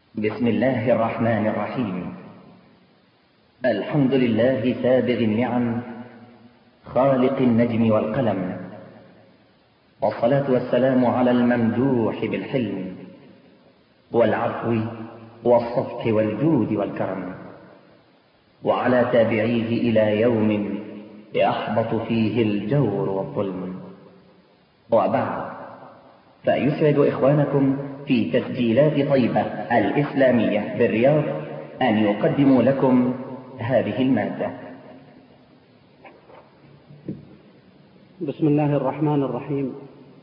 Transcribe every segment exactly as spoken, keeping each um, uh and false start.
بسم الله الرحمن الرحيم. الحمد لله سابغ النعم خالق النجم والقلم، والصلاة والسلام على الممدوح بالحلم والعفو والصفح والجود والكرم، وعلى تابعيه إلى يوم يحبط فيه الجور والظلم. وبعد، فيسعد إخوانكم في تسجيلات طيبة الإسلامية بالرياض أن يقدموا لكم هذه المادة. بسم الله الرحمن الرحيم.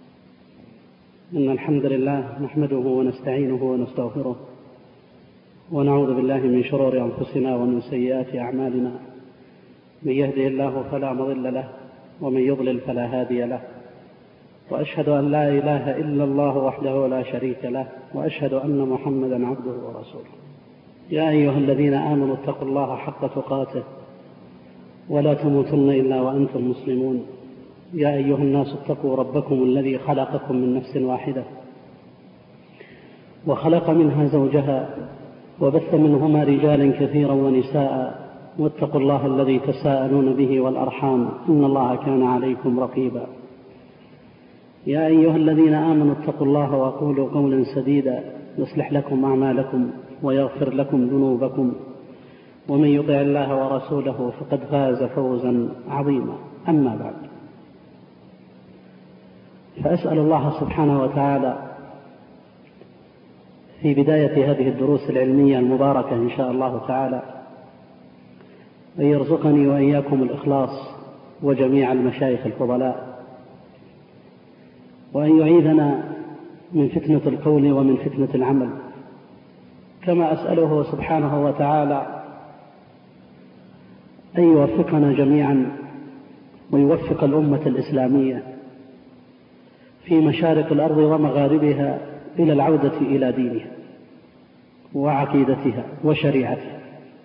إن الحمد لله نحمده ونستعينه ونستغفره، ونعوذ بالله من شرور أنفسنا ومن سيئات أعمالنا. من يهده الله فلا مضل له، ومن يضلل فلا هادي له. وأشهد أن لا إله إلا الله وحده لا شريك له، وأشهد أن محمدا عبده ورسوله. يا أيها الذين آمنوا اتقوا الله حق تقاته ولا تموتن إلا وأنتم مسلمون. يا أيها الناس اتقوا ربكم الذي خلقكم من نفس واحدة، وخلق منها زوجها، وبث منهما رجالا كثيرا ونساء، واتقوا الله الذي تساءلون به والأرحام، إن الله كان عليكم رقيبا. يا أيها الذين آمنوا اتقوا الله وقولوا قولا سديدا يصلح لكم أعمالكم ويغفر لكم ذنوبكم، ومن يطع الله ورسوله فقد فاز فوزا عظيما. أما بعد، فأسأل الله سبحانه وتعالى في بداية هذه الدروس العلمية المباركة إن شاء الله تعالى أن يرزقني وإياكم الإخلاص وجميع المشايخ الفضلاء، وأن يعيذنا من فتنة القول ومن فتنة العمل، كما أسأله سبحانه وتعالى أن يوفقنا جميعا ويوفق الأمة الإسلامية في مشارق الأرض ومغاربها إلى العودة إلى دينها وعقيدتها وشريعتها.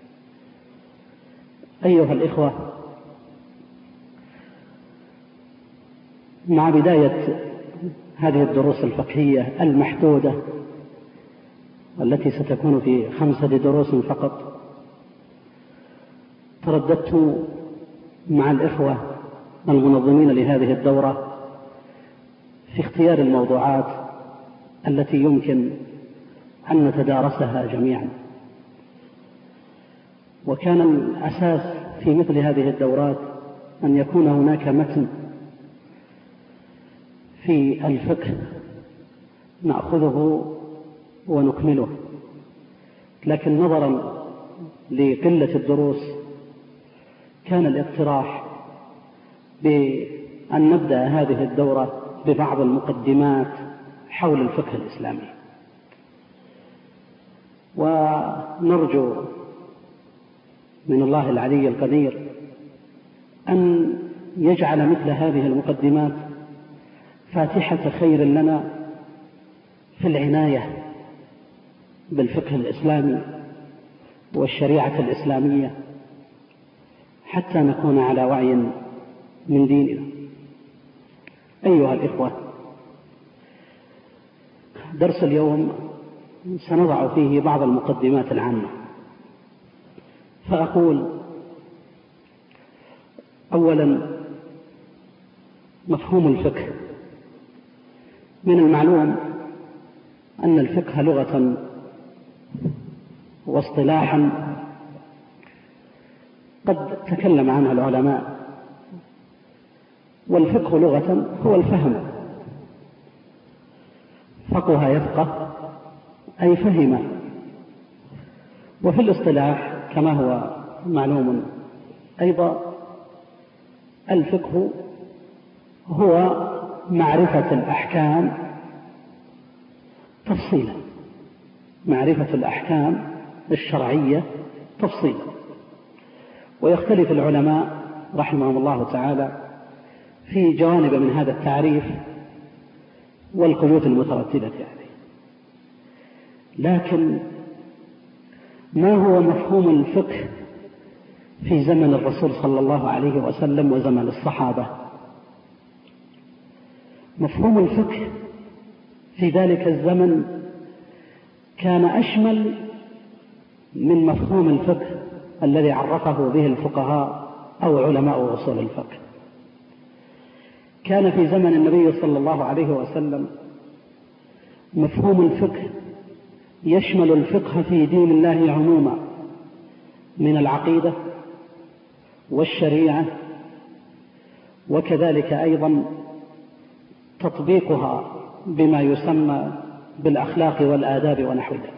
أيها الإخوة، مع بداية هذه الدروس الفقهية المحدودة التي ستكون في خمسة دروس فقط، ترددت مع الإخوة المنظمين لهذه الدورة في اختيار الموضوعات التي يمكن أن نتدارسها جميعا. وكان الأساس في مثل هذه الدورات أن يكون هناك متن في الفقه نأخذه ونكمله، لكن نظرا لقلة الدروس كان الاقتراح بأن نبدأ هذه الدورة ببعض المقدمات حول الفقه الإسلامي، ونرجو من الله العلي القدير أن يجعل مثل هذه المقدمات فاتحة خير لنا في العناية بالفقه الإسلامي والشريعة الإسلامية، حتى نكون على وعي من ديننا. أيها الإخوة، درس اليوم سنضع فيه بعض المقدمات العامة، فأقول أولا: مفهوم الفقه. من المعلوم أن الفقه لغة واصطلاحا قد تكلم عنها العلماء، والفقه لغة هو الفهم. فقه يفقه أي فهم. وفي الاصطلاح كما هو معلوم أيضا، الفقه هو معرفة الأحكام تفصيلا، معرفة الأحكام الشرعية تفصيلا. ويختلف العلماء رحمهم الله تعالى في جوانب من هذا التعريف والقيود المترددة عليه. لكن ما هو مفهوم الفقه في زمن الرسول صلى الله عليه وسلم وزمن الصحابة؟ مفهوم الفقه في ذلك الزمن كان أشمل من مفهوم الفقه الذي عرفه به الفقهاء أو علماء أصول الفقه. كان في زمن النبي صلى الله عليه وسلم مفهوم الفقه يشمل الفقه في دين الله عموما من العقيدة والشريعة، وكذلك أيضا تطبيقها بما يسمى بالأخلاق والآداب ونحو ذلك.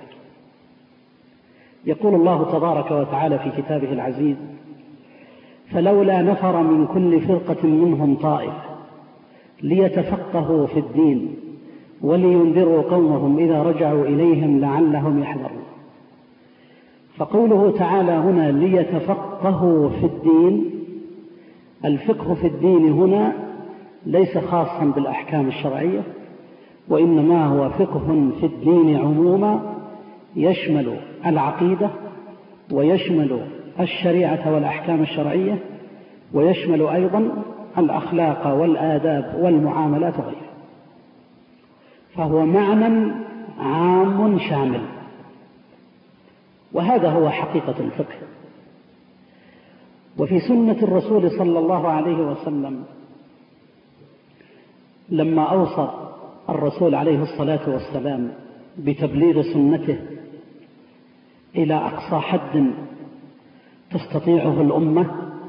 يقول الله تبارك وتعالى في كتابه العزيز: فلولا نفر من كل فرقة منهم طائفة ليتفقهوا في الدين ولينذروا قومهم إذا رجعوا إليهم لعلهم يحذرون. فقوله تعالى هنا ليتفقهوا في الدين، الفقه في الدين هنا ليس خاصا بالأحكام الشرعية، وإنما هو فقه في الدين عموما يشمل العقيدة ويشمل الشريعة والأحكام الشرعية، ويشمل أيضا الأخلاق والآداب والمعاملات وغيرها. فهو معنى عام شامل، وهذا هو حقيقة الفقه. وفي سنة الرسول صلى الله عليه وسلم لما أوصى الرسول عليه الصلاة والسلام بتبليغ سنته إلى أقصى حد تستطيعه الأمة،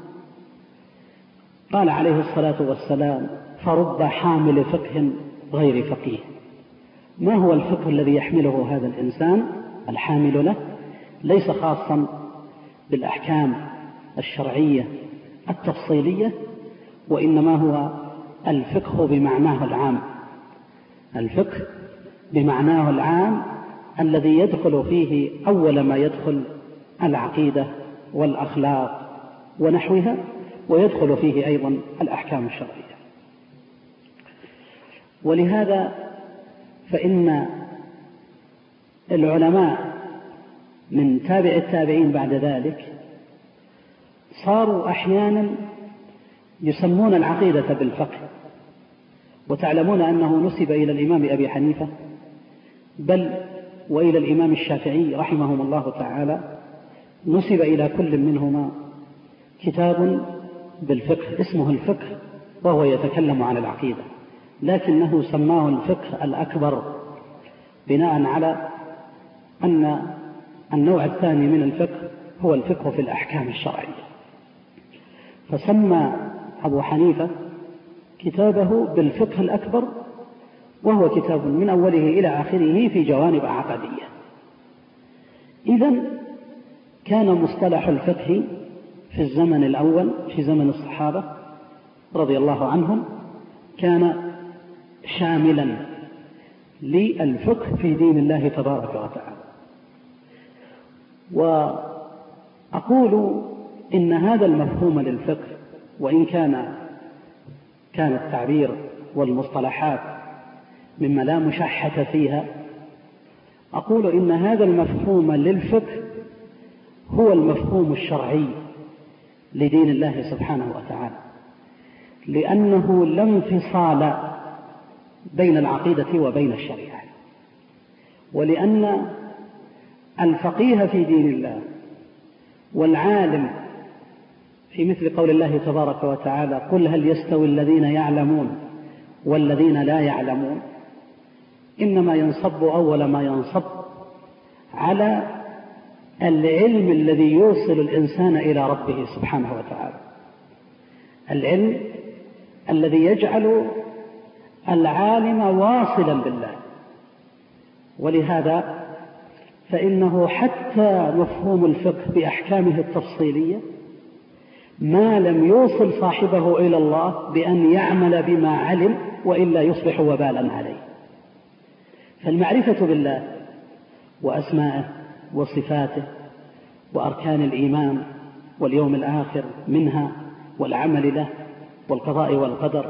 قال عليه الصلاة والسلام: فرب حامل فقه غير فقيه. ما هو الفقه الذي يحمله هذا الإنسان الحامل له؟ ليس خاصا بالأحكام الشرعية التفصيلية، وإنما هو الفقه بمعناه العام، الفقه بمعناه العام الذي يدخل فيه أول ما يدخل العقيدة والأخلاق ونحوها، ويدخل فيه أيضا الأحكام الشرعية. ولهذا فإن العلماء من تابع التابعين بعد ذلك صاروا أحيانا يسمون العقيدة بالفقه. وتعلمون أنه نسب إلى الإمام أبي حنيفة بل وإلى الإمام الشافعي رحمهم الله تعالى، نسب إلى كل منهما كتاب بالفقه اسمه الفقه، وهو يتكلم عن العقيدة، لكنه سماه الفقه الأكبر بناء على أن النوع الثاني من الفقه هو الفقه في الأحكام الشرعية. فسمى أبو حنيفة كتابه بالفقه الأكبر، وهو كتاب من أوله إلى آخره في جوانب عقدية. إذن كان مصطلح الفقه في الزمن الأول في زمن الصحابة رضي الله عنهم كان شاملا للفقه في دين الله تبارك وتعالى. وأقول إن هذا المفهوم للفقه، وإن كان كان التعبير والمصطلحات مما لا مشحة فيها، أقول إن هذا المفهوم للفقه هو المفهوم الشرعي لدين الله سبحانه وتعالى، لأنه لا انفصال بين العقيدة وبين الشريعة، ولأن الفقيه في دين الله والعالم في مثل قول الله تبارك وتعالى: قل هل يستوي الذين يعلمون والذين لا يعلمون، إنما ينصب أول ما ينصب على العلم الذي يوصل الإنسان إلى ربه سبحانه وتعالى، العلم الذي يجعل العالم واصلا بالله. ولهذا فإنه حتى مفهوم الفقه بأحكامه التفصيلية ما لم يوصل صاحبه إلى الله بأن يعمل بما علم، وإلا يصبح وبالا عليه. فالمعرفة بالله وأسمائه وصفاته وأركان الإيمان واليوم الآخر منها، والعمل له، والقضاء والقدر،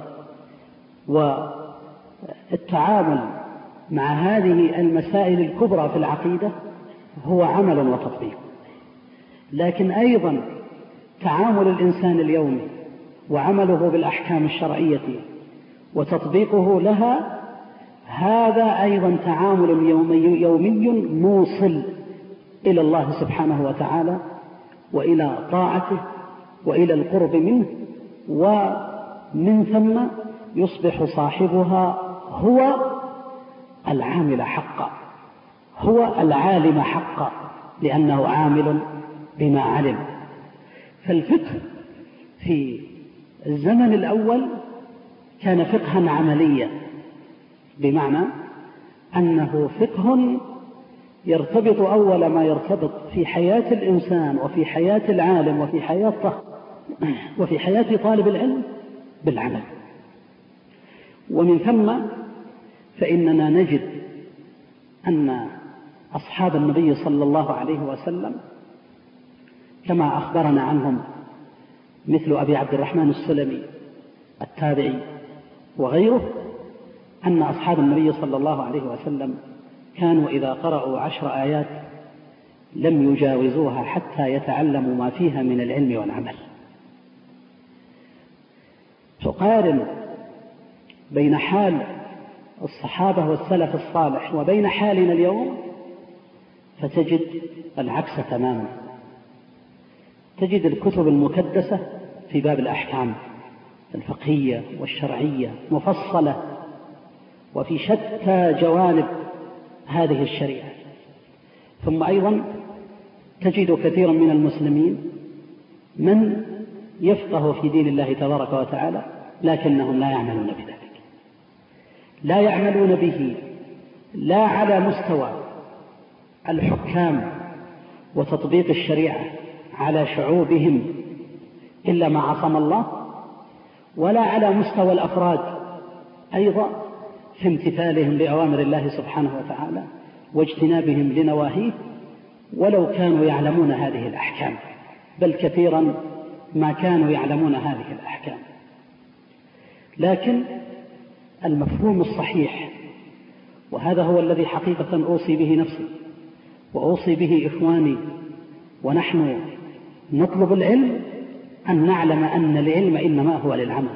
والتعامل مع هذه المسائل الكبرى في العقيدة هو عمل وتطبيق. لكن أيضا تعامل الإنسان اليومي وعمله بالأحكام الشرعية وتطبيقه لها هذا أيضا تعامل يومي, يومي موصل إلى الله سبحانه وتعالى وإلى طاعته وإلى القرب منه، ومن ثم يصبح صاحبها هو العامل حقا، هو العالم حقا، لأنه عامل بما علم. فالفقه في الزمن الأول كان فقها عمليا، بمعنى أنه فقه يرتبط أول ما يرتبط في حياة الإنسان وفي حياة العالم وفي حياة وفي حياة طالب العلم بالعمل. ومن ثم فإننا نجد أن أصحاب النبي صلى الله عليه وسلم كما أخبرنا عنهم مثل أبي عبد الرحمن السلمي التابعي وغيره، أن أصحاب النبي صلى الله عليه وسلم كانوا إذا قرأوا عشر آيات لم يجاوزوها حتى يتعلموا ما فيها من العلم والعمل. تقارن بين حال الصحابة والسلف الصالح وبين حالنا اليوم فتجد العكس تماما. تجد الكتب المكدسة في باب الأحكام الفقهية والشرعية مفصلة وفي شتى جوانب هذه الشريعة. ثم أيضا تجد كثيرا من المسلمين من يفقه في دين الله تبارك وتعالى لكنهم لا يعملون بذلك، لا يعملون به لا على مستوى الحكام وتطبيق الشريعة على شعوبهم إلا ما عصم الله، ولا على مستوى الأفراد أيضا في امتثالهم لأوامر الله سبحانه وتعالى واجتنابهم لنواهيه ولو كانوا يعلمون هذه الأحكام، بل كثيرا ما كانوا يعلمون هذه الأحكام. لكن المفهوم الصحيح، وهذا هو الذي حقيقة أوصي به نفسي وأوصي به إخواني ونحن نطلب العلم، أن نعلم أن العلم إنما هو للعمل.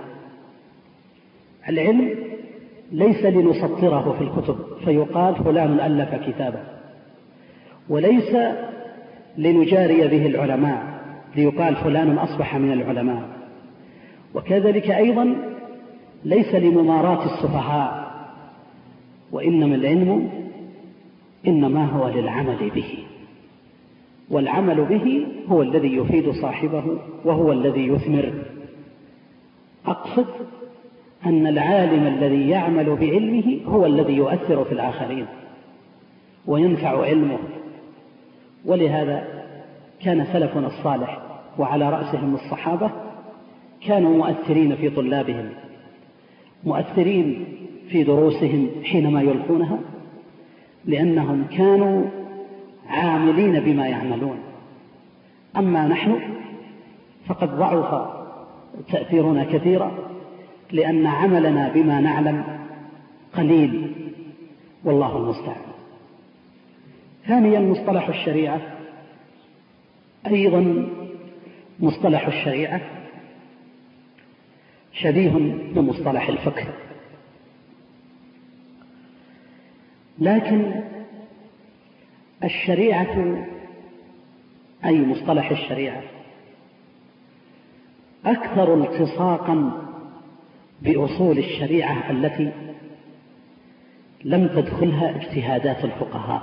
العلم ليس لنسطره في الكتب فيقال فلان ألف كتابا، وليس لنجاري به العلماء ليقال فلان أصبح من العلماء، وكذلك أيضا ليس لمماراة السفهاء، وإنما العلم إنما هو للعمل به، والعمل به هو الذي يفيد صاحبه وهو الذي يثمر. أقصد أن العالم الذي يعمل بعلمه هو الذي يؤثر في الآخرين وينفع علمه. ولهذا كان سلفنا الصالح وعلى رأسهم الصحابة كانوا مؤثرين في طلابهم، مؤثرين في دروسهم حينما يلقونها، لأنهم كانوا عاملين بما يعملون. أما نحن فقد ضعف تأثيرنا كثيرا لأن عملنا بما نعلم قليل، والله المستعان. ثانيا مصطلح الشريعة، أيضا مصطلح الشريعة شبيه بمصطلح الفقه، لكن الشريعة أي مصطلح الشريعة أكثر التصاقا بأصول الشريعة التي لم تدخلها اجتهادات الفقهاء،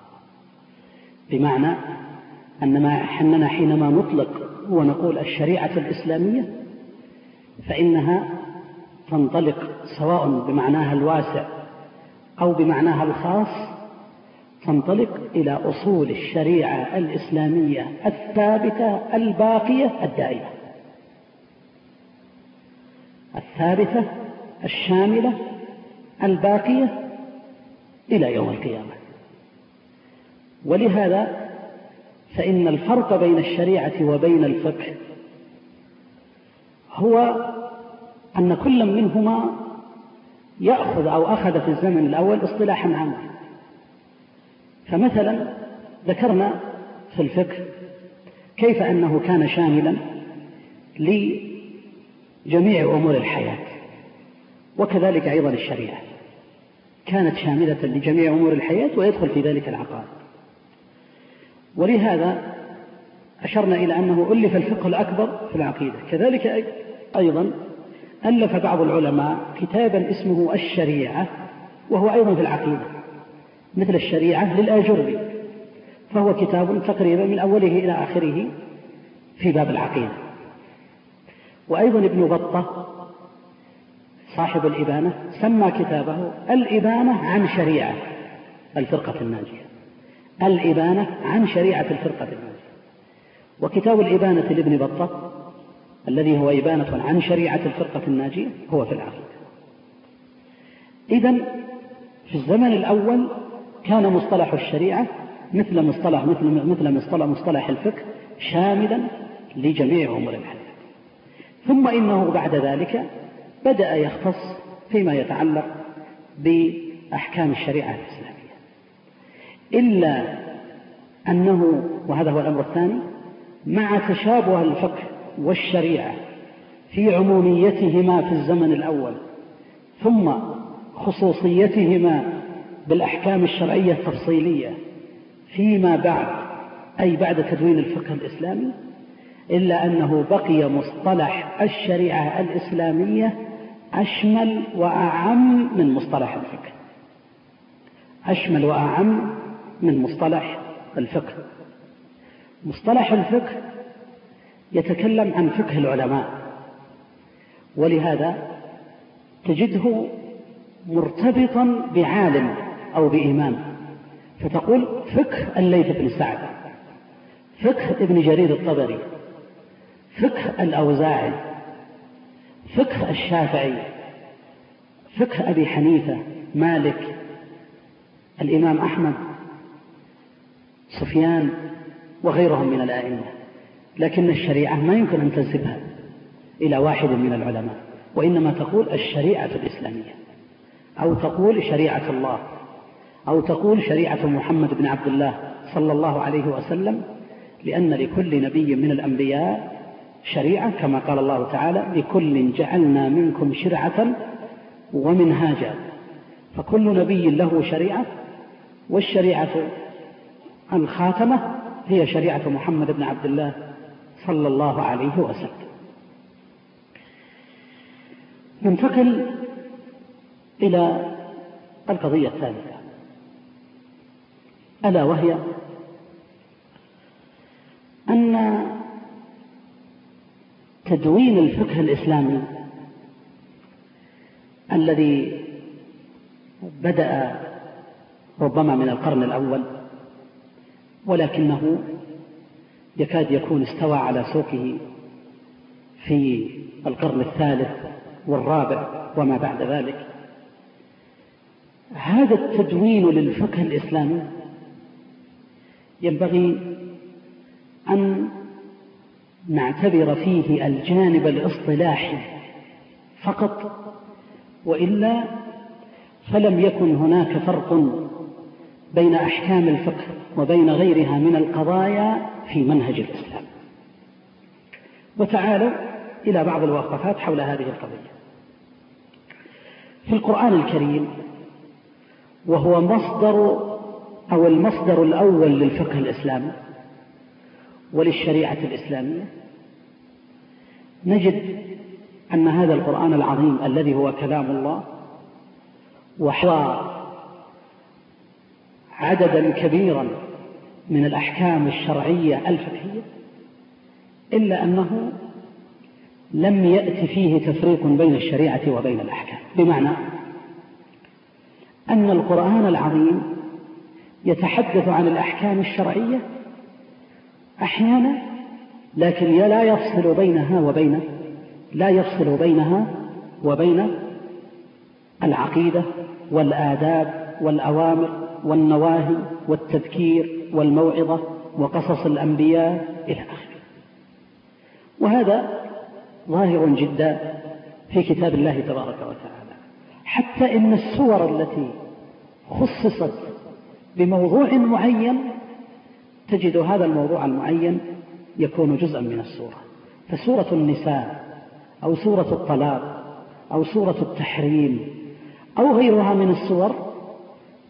بمعنى أننا حينما نطلق ونقول الشريعة الإسلامية فإنها تنطلق سواء بمعناها الواسع أو بمعناها الخاص، تنطلق إلى أصول الشريعة الإسلامية الثابتة الباقية الدائمة، الثابتة الشاملة الباقية إلى يوم القيامة. ولهذا فإن الفرق بين الشريعة وبين الفقه هو أن كل منهما يأخذ أو أخذ في الزمن الأول اصطلاحا عاما. فمثلا ذكرنا في الفقه كيف أنه كان شاملا لجميع أمور الحياة، وكذلك أيضا الشريعة. كانت شاملة لجميع أمور الحياة ويدخل في ذلك العقائد. ولهذا أشرنا إلى أنه ألف الفقه الأكبر في العقيدة. كذلك أيضا ألف بعض العلماء كتابا اسمه الشريعة، وهو أيضا في العقيدة مثل الشريعة للآجري، فهو كتاب تقريبا من أوله إلى آخره في باب العقيدة. وأيضا ابن بطة صاحب الإبانة سمى كتابه الإبانة عن شريعة الفرقة الناجية، الإبانة عن شريعة الفرقة الناجية. وكتاب الإبانة لابن بطة الذي هو إبانة عن شريعة الفرقة الناجية هو في العقيدة. إذن في الزمن الأول كان مصطلح الشريعة مثل مصطلح مثل مثل مصطلح مصطلح الفقه شاملا لجميع أمور الحياة. ثم إنه بعد ذلك بدأ يختص فيما يتعلق بأحكام الشريعة الإسلامية، إلا أنه، وهذا هو الأمر الثاني، مع تشابه الفقه والشريعة في عموميتهما في الزمن الأول ثم خصوصيتهما بالأحكام الشرعية التفصيلية فيما بعد، أي بعد تدوين الفقه الإسلامي، إلا أنه بقي مصطلح الشريعة الإسلامية أشمل وأعم من مصطلح الفقه، أشمل وأعم من مصطلح الفقه. مصطلح الفقه يتكلم عن فقه العلماء، ولهذا تجده مرتبطا بعالم أو بإمام، فتقول فقه الليث بن سعد، فقه ابن جرير الطبري، فقه الأوزاعي، فقه الشافعي، فقه أبي حنيفة، مالك، الإمام أحمد، سفيان، وغيرهم من الآئمة. لكن الشريعة ما يمكن أن تنسبها إلى واحد من العلماء، وإنما تقول الشريعة الإسلامية، أو تقول شريعة الله، أو تقول شريعة محمد بن عبد الله صلى الله عليه وسلم، لأن لكل نبي من الأنبياء شريعة، كما قال الله تعالى: لكل جعلنا منكم شرعة ومنهاجا. فكل نبي له شريعة، والشريعة الخاتمة هي شريعة محمد بن عبد الله صلى الله عليه وسلم. ننتقل إلى القضية الثالثة، ألا وهي أن تدوين الفقه الإسلامي الذي بدأ ربما من القرن الأول، ولكنه يكاد يكون استوى على سوقه في القرن الثالث والرابع وما بعد ذلك، هذا التدوين للفقه الإسلامي ينبغي أن نعتبر فيه الجانب الاصطلاحي فقط، وإلا فلم يكن هناك فرق بين أحكام الفقه وبين غيرها من القضايا في منهج الإسلام. وتعالوا إلى بعض الوقفات حول هذه القضية. في القرآن الكريم، وهو مصدر أو المصدر الأول للفقه الإسلامي وللشريعة الإسلامية، نجد أن هذا القرآن العظيم الذي هو كلام الله وحوى عددا كبيرا من الأحكام الشرعية الفقهية، إلا أنه لم يأتي فيه تفريق بين الشريعة وبين الأحكام، بمعنى أن القرآن العظيم يتحدث عن الأحكام الشرعية أحيانا، لكن لا يفصل بينها وبين لا يفصل بينها وبين العقيدة والآداب والأوامر والنواهي والتذكير والموعظة وقصص الأنبياء إلى آخره. وهذا ظاهر جدا في كتاب الله تبارك وتعالى، حتى إن السور التي خصصت بموضوع معين تجد هذا الموضوع المعين يكون جزءا من السورة. فسورة النساء أو سورة الطلاق أو سورة التحريم أو غيرها من السور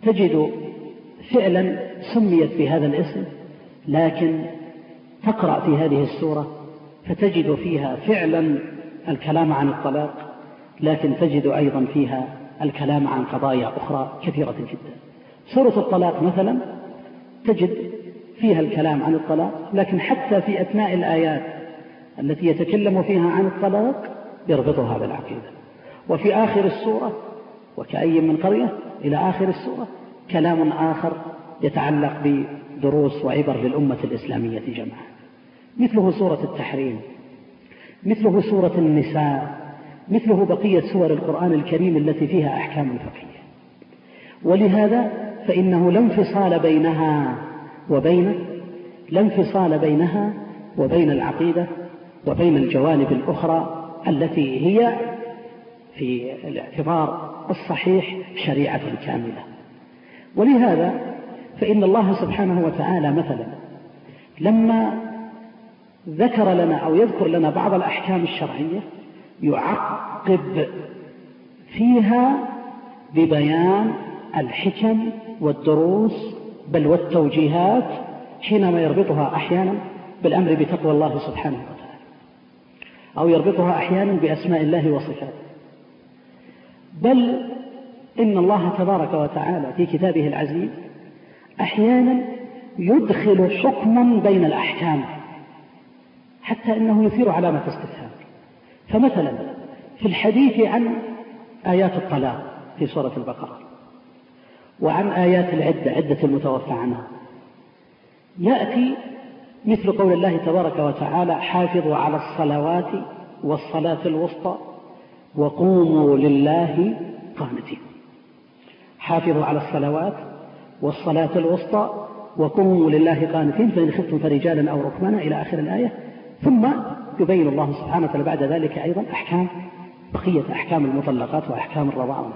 تجد فعلا سميت بهذا الاسم، لكن تقرأ في هذه السورة فتجد فيها فعلا الكلام عن الطلاق، لكن تجد أيضا فيها الكلام عن قضايا أخرى كثيرة جدا. سورة الطلاق مثلا تجد فيها الكلام عن الطلاق، لكن حتى في أثناء الآيات التي يتكلم فيها عن الطلاق يربطها بالعقيدة. وفي آخر السورة وكأي من قرية إلى آخر السورة كلام آخر يتعلق بدروس وعبر للأمة الإسلامية جمعاء، مثله سورة التحريم، مثله سورة النساء، مثله بقية سور القرآن الكريم التي فيها أحكام فقهية. ولهذا فإنه لا انفصال بينها وبين لا انفصال بينها وبين العقيدة وبين الجوانب الأخرى التي هي في الاعتبار الصحيح شريعة كاملة. ولهذا فإن الله سبحانه وتعالى مثلا لما ذكر لنا أو يذكر لنا بعض الأحكام الشرعية يعقب فيها ببيان الحكم والدروس بل والتوجيهات، حينما يربطها أحيانا بالأمر بتقوى الله سبحانه وتعالى، أو يربطها أحيانا بأسماء الله وصفاته. بل إن الله تبارك وتعالى في كتابه العزيز أحيانا يدخل حكما بين الأحكام حتى إنه يثير علامة استفهام. فمثلا في الحديث عن آيات الطلاق في سورة البقرة وعن آيات العدة، عدة المتوفى عنها، يأتي مثل قول الله تبارك وتعالى: حافظوا على الصلوات والصلاة الوسطى وقوموا لله قانتين. حافظوا على الصلوات والصلاة الوسطى وقوموا لله قانتين فإن خفتم فرجالا أو ركبانا إلى آخر الآية. ثم يبين الله سبحانه وتعالى بعد ذلك أيضا أحكام بقية أحكام المطلقات وأحكام الرضاعة.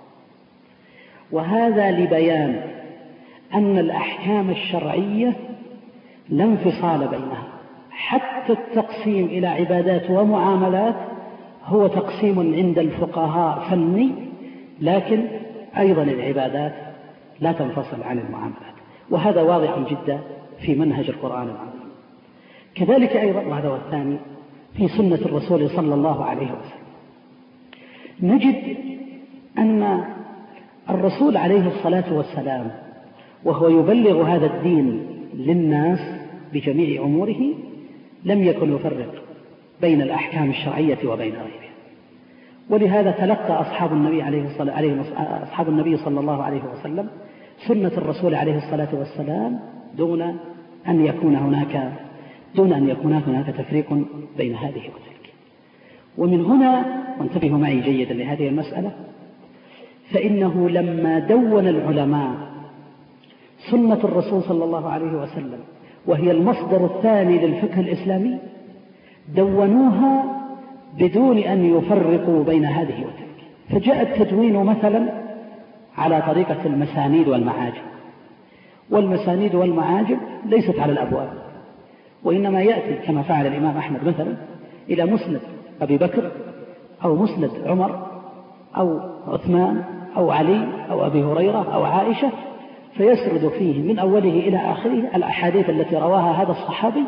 وهذا لبيان أن الأحكام الشرعية لا انفصال بينها، حتى التقسيم إلى عبادات ومعاملات هو تقسيم عند الفقهاء فني، لكن أيضا العبادات لا تنفصل عن المعاملات، وهذا واضح جدا في منهج القرآن العظيم. كذلك أيضا، وهذا هو الثاني، في سنة الرسول صلى الله عليه وسلم نجد أن الرسول عليه الصلاة والسلام وهو يبلغ هذا الدين للناس بجميع أموره لم يكن يفرق بين الأحكام الشرعية وبين غيرها. ولهذا تلقى أصحاب النبي عليه الصلاة عليه أصحاب النبي صلى الله عليه وسلم سنة الرسول عليه الصلاة والسلام دون أن يكون هناك دون أن يكون هناك تفريق بين هذه وتلك. ومن هنا، وانتبهوا معي جيدا لهذه المسألة، فإنه لما دون العلماء سنة الرسول صلى الله عليه وسلم وهي المصدر الثاني للفقه الإسلامي دونوها بدون أن يفرقوا بين هذه وتلك. فجاء التدوين مثلا على طريقة المسانيد والمعاجم، والمسانيد والمعاجم ليست على الأبواب، وإنما يأتي كما فعل الإمام أحمد مثلا إلى مسند أبي بكر أو مسند عمر أو عثمان أو علي أو أبي هريرة أو عائشة، فيسرد فيه من أوله إلى آخره الأحاديث التي رواها هذا الصحابي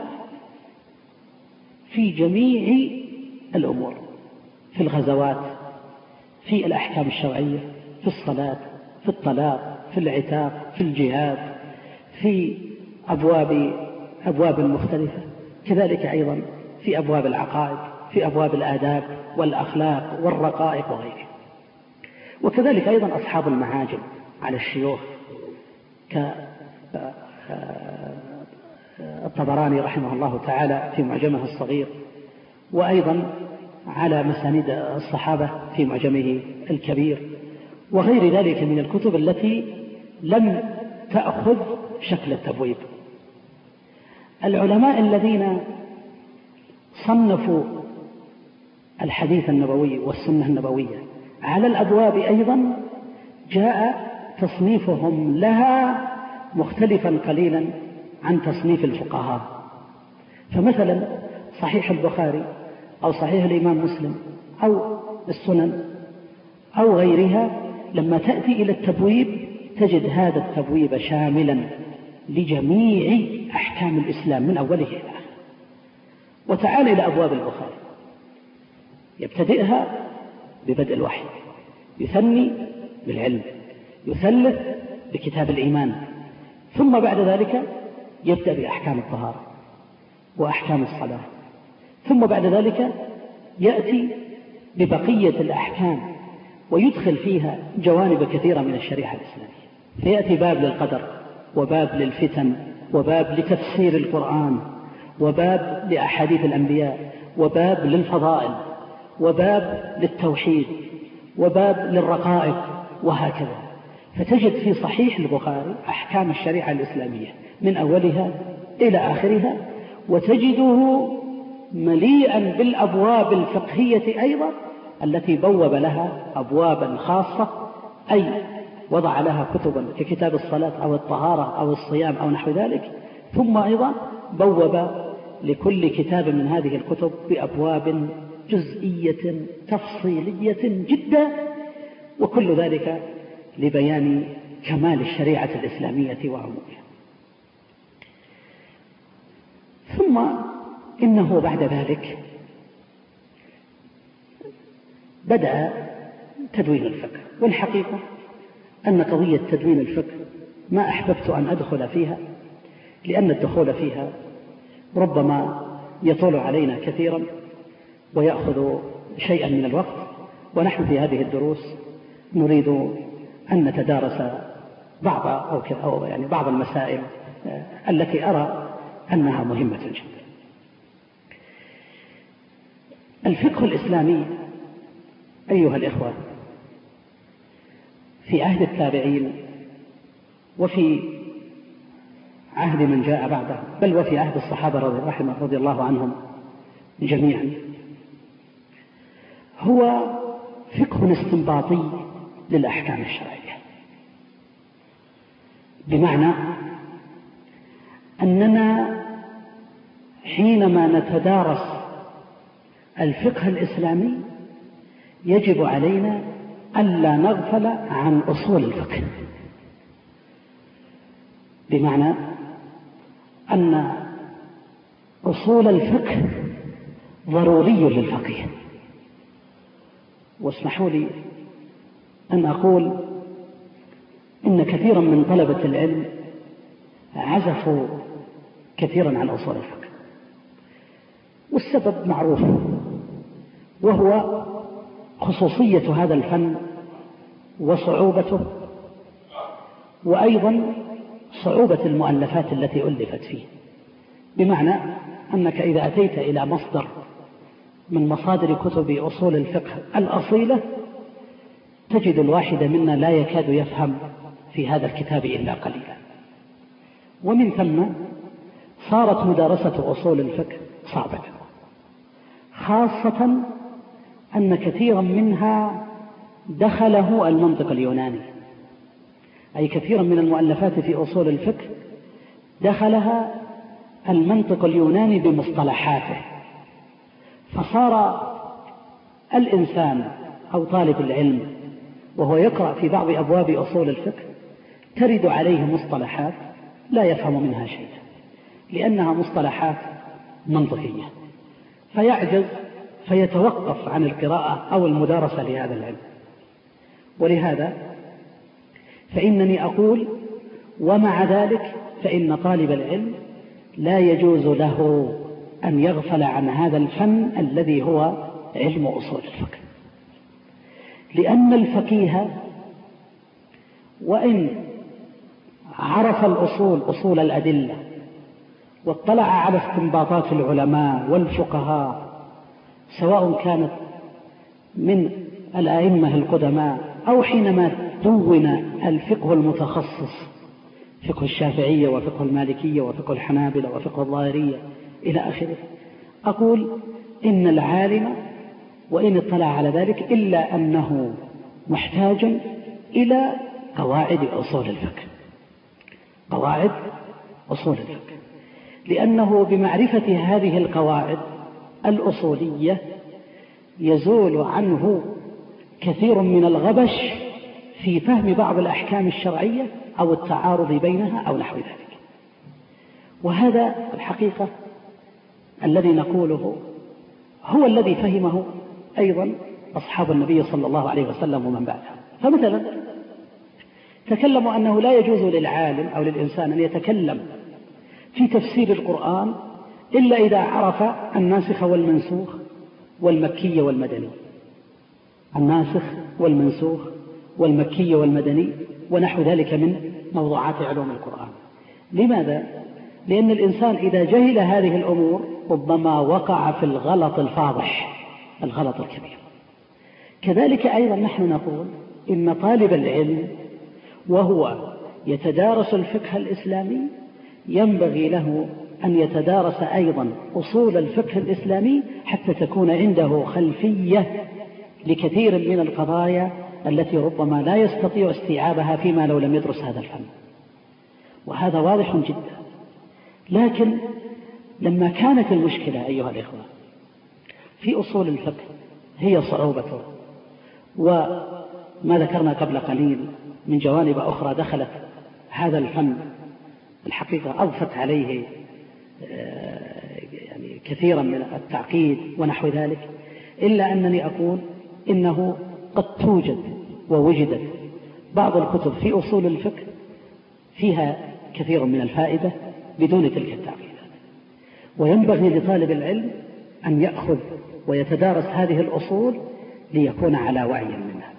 في جميع الأمور، في الغزوات، في الأحكام الشرعية، في الصلاة، في الطلاق، في العتاق، في الجهاد، في أبواب أبواب مختلفة، كذلك أيضا في أبواب العقائد، في أبواب الآداب والأخلاق والرقائق وغيرها. وكذلك أيضا أصحاب المعاجم على الشيوخ كالطبراني رحمه الله تعالى في معجمه الصغير، وأيضا على مسانيد الصحابة في معجمه الكبير، وغير ذلك من الكتب التي لم تأخذ شكل التبويب. العلماء الذين صنفوا الحديث النبوي والسنة النبوية على الأبواب أيضا جاء تصنيفهم لها مختلفا قليلا عن تصنيف الفقهاء. فمثلا صحيح البخاري أو صحيح الإمام مسلم أو السنن أو غيرها لما تأتي إلى التبويب تجد هذا التبويب شاملا لجميع أحكام الإسلام من أوله إلى آخره. وتعال إلى أبواب البخاري، يبتدئها ببدء الوحي، يثني بالعلم، يثلث بكتاب الإيمان، ثم بعد ذلك يبدأ بأحكام الطهارة وأحكام الصلاة، ثم بعد ذلك يأتي ببقية الأحكام ويدخل فيها جوانب كثيرة من الشريعة الإسلامية. فيأتي باب للقدر، وباب للفتن، وباب لتفسير القرآن، وباب لأحاديث الأنبياء، وباب للفضائل، وباب للتوحيد، وباب للرقائق، وهكذا. فتجد في صحيح البخاري أحكام الشريعة الإسلامية من أولها إلى آخرها، وتجده مليئا بالأبواب الفقهية أيضا التي بوب لها أبوابا خاصة، أي وضع لها كتبا ككتاب الصلاة أو الطهارة أو الصيام أو نحو ذلك، ثم أيضا بوب لكل كتاب من هذه الكتب بأبواب جزئية تفصيلية جدا، وكل ذلك لبيان كمال الشريعة الإسلامية وعمومها. ثم إنه بعد ذلك بدأ تدوين الفقه. والحقيقة أن قضية تدوين الفقه ما أحببت أن أدخل فيها، لأن الدخول فيها ربما يطول علينا كثيرا ويأخذ شيئا من الوقت، ونحن في هذه الدروس نريد أن نتدارس بعض أو, أو يعني بعض المسائل التي أرى أنها مهمة جدا. الفقه الإسلامي أيها الإخوة في عهد التابعين وفي عهد من جاء بعده، بل وفي عهد الصحابة رضي الله عنهم جميعا، هو فقه استنباطي للأحكام الشرعية، بمعنى أننا حينما نتدارس الفقه الإسلامي يجب علينا ألا نغفل عن أصول الفقه، بمعنى أن أصول الفقه ضروري للفقيه. واسمحوا لي أن أقول إن كثيرا من طلبة العلم عزفوا كثيرا عن أصول الفقه، والسبب معروف، وهو خصوصية هذا الفن وصعوبته، وأيضا صعوبة المؤلفات التي ألفت فيه. بمعنى أنك إذا أتيت إلى مصدر من مصادر كتب أصول الفقه الأصيلة تجد الواحد منا لا يكاد يفهم في هذا الكتاب إلا قليلا، ومن ثم صارت مدارسة أصول الفقه صعبة، خاصة أن كثيرا منها دخله المنطق اليوناني، أي كثيرا من المؤلفات في أصول الفقه دخلها المنطق اليوناني بمصطلحاته، فصار الإنسان أو طالب العلم وهو يقرأ في بعض أبواب أصول الفقه ترد عليه مصطلحات لا يفهم منها شيئا، لأنها مصطلحات منطقية، فيعجز فيتوقف عن القراءة أو المدارسة لهذا العلم. ولهذا فإنني أقول ومع ذلك فإن طالب العلم لا يجوز له أن يغفل عن هذا الفن الذي هو علم أصول الفقه، لأن الفقيه وإن عرف الأصول أصول الأدلة واطلع على استنباطات العلماء والفقهاء سواء كانت من الأئمة القدماء أو حينما دون الفقه المتخصص فقه الشافعية وفقه المالكية وفقه الحنابلة وفقه الظاهرية إلى آخره، أقول إن العالم وإن اطلع على ذلك إلا أنه محتاج إلى قواعد أصول الفقه، قواعد أصول الفقه، لأنه بمعرفة هذه القواعد الأصولية يزول عنه كثير من الغبش في فهم بعض الأحكام الشرعية أو التعارض بينها أو نحو ذلك. وهذا الحقيقة الذي نقوله هو الذي فهمه أيضا أصحاب النبي صلى الله عليه وسلم ومن بعده. فمثلا تكلموا أنه لا يجوز للعالم أو للإنسان أن يتكلم في تفسير القرآن إلا إذا عرف الناسخ والمنسوخ والمكي والمدني، الناسخ والمنسوخ والمكي والمدني ونحو ذلك من موضوعات علوم القرآن. لماذا؟ لأن الإنسان إذا جهل هذه الأمور ربما وقع في الغلط الفاضح، الغلط الكبير. كذلك أيضا نحن نقول إن طالب العلم وهو يتدارس الفقه الإسلامي ينبغي له أن يتدارس أيضا أصول الفقه الإسلامي حتى تكون عنده خلفية لكثير من القضايا التي ربما لا يستطيع استيعابها فيما لو لم يدرس هذا الفن، وهذا واضح جدا. لكن لما كانت المشكلة أيها الإخوة في أصول الفقه هي صعوبته وما ذكرنا قبل قليل من جوانب أخرى دخلت هذا الفن الحقيقة أضفت عليه يعني كثيرا من التعقيد ونحو ذلك، إلا أنني أقول إنه قد توجد ووجدت بعض الكتب في أصول الفقه فيها كثير من الفائدة بدون تلك التعقيدات، وينبغي لطالب العلم أن يأخذ ويتدارس هذه الأصول ليكون على وعي منها.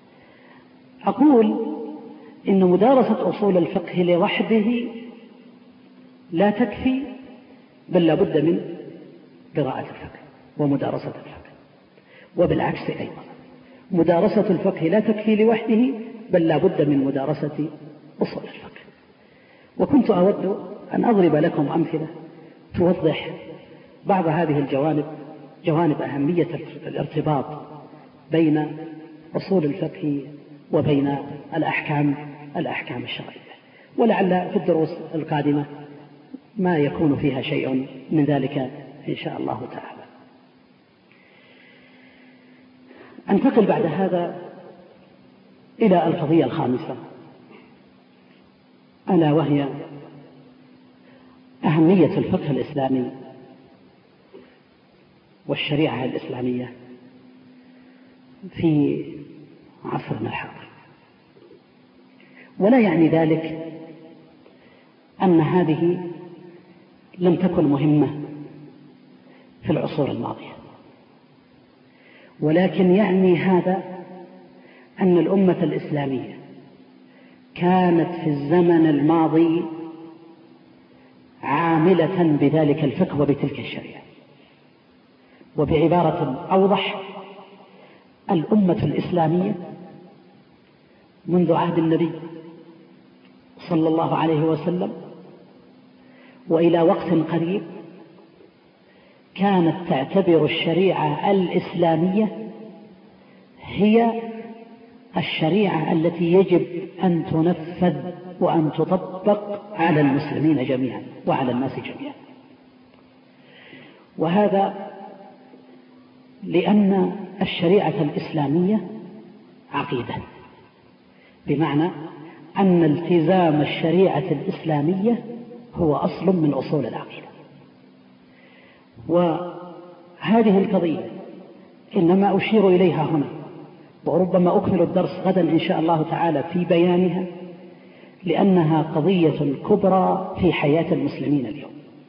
أقول إن مدارسة أصول الفقه لوحده لا تكفي، بل لابد من قراءة الفقه ومدارسة الفقه، وبالعكس أيضا مدارسة الفقه لا تكفي لوحده، بل لابد من مدارسة أصول الفقه. وكنت أود أن أضرب لكم أمثلة توضح بعض هذه الجوانب، جوانب أهمية الارتباط بين أصول الفقه وبين الأحكام الأحكام الشرعية، ولعل في الدروس القادمة ما يكون فيها شيء من ذلك إن شاء الله تعالى. أنتقل بعد هذا إلى القضية الخامسة، ألا وهي أهمية الفقه الإسلامي والشريعة الإسلامية في عصرنا الحاضر. ولا يعني ذلك أن هذه لم تكن مهمة في العصور الماضية، ولكن يعني هذا أن الأمة الإسلامية كانت في الزمن الماضي عاملة بذلك الفقه وبتلك الشريعة. وبعبارة أوضح، الأمة الإسلامية منذ عهد النبي صلى الله عليه وسلم وإلى وقت قريب كانت تعتبر الشريعة الإسلامية هي الشريعة التي يجب أن تنفذ وأن تطبق على المسلمين جميعا وعلى الناس جميعا. وهذا لأن الشريعة الإسلامية عقيدة، بمعنى أن التزام الشريعة الإسلامية هو أصل من أصول العقيدة. وهذه القضية إنما أشير إليها هنا، وربما أكمل الدرس غدا إن شاء الله تعالى في بيانها، لأنها قضية كبرى في حياة المسلمين اليوم.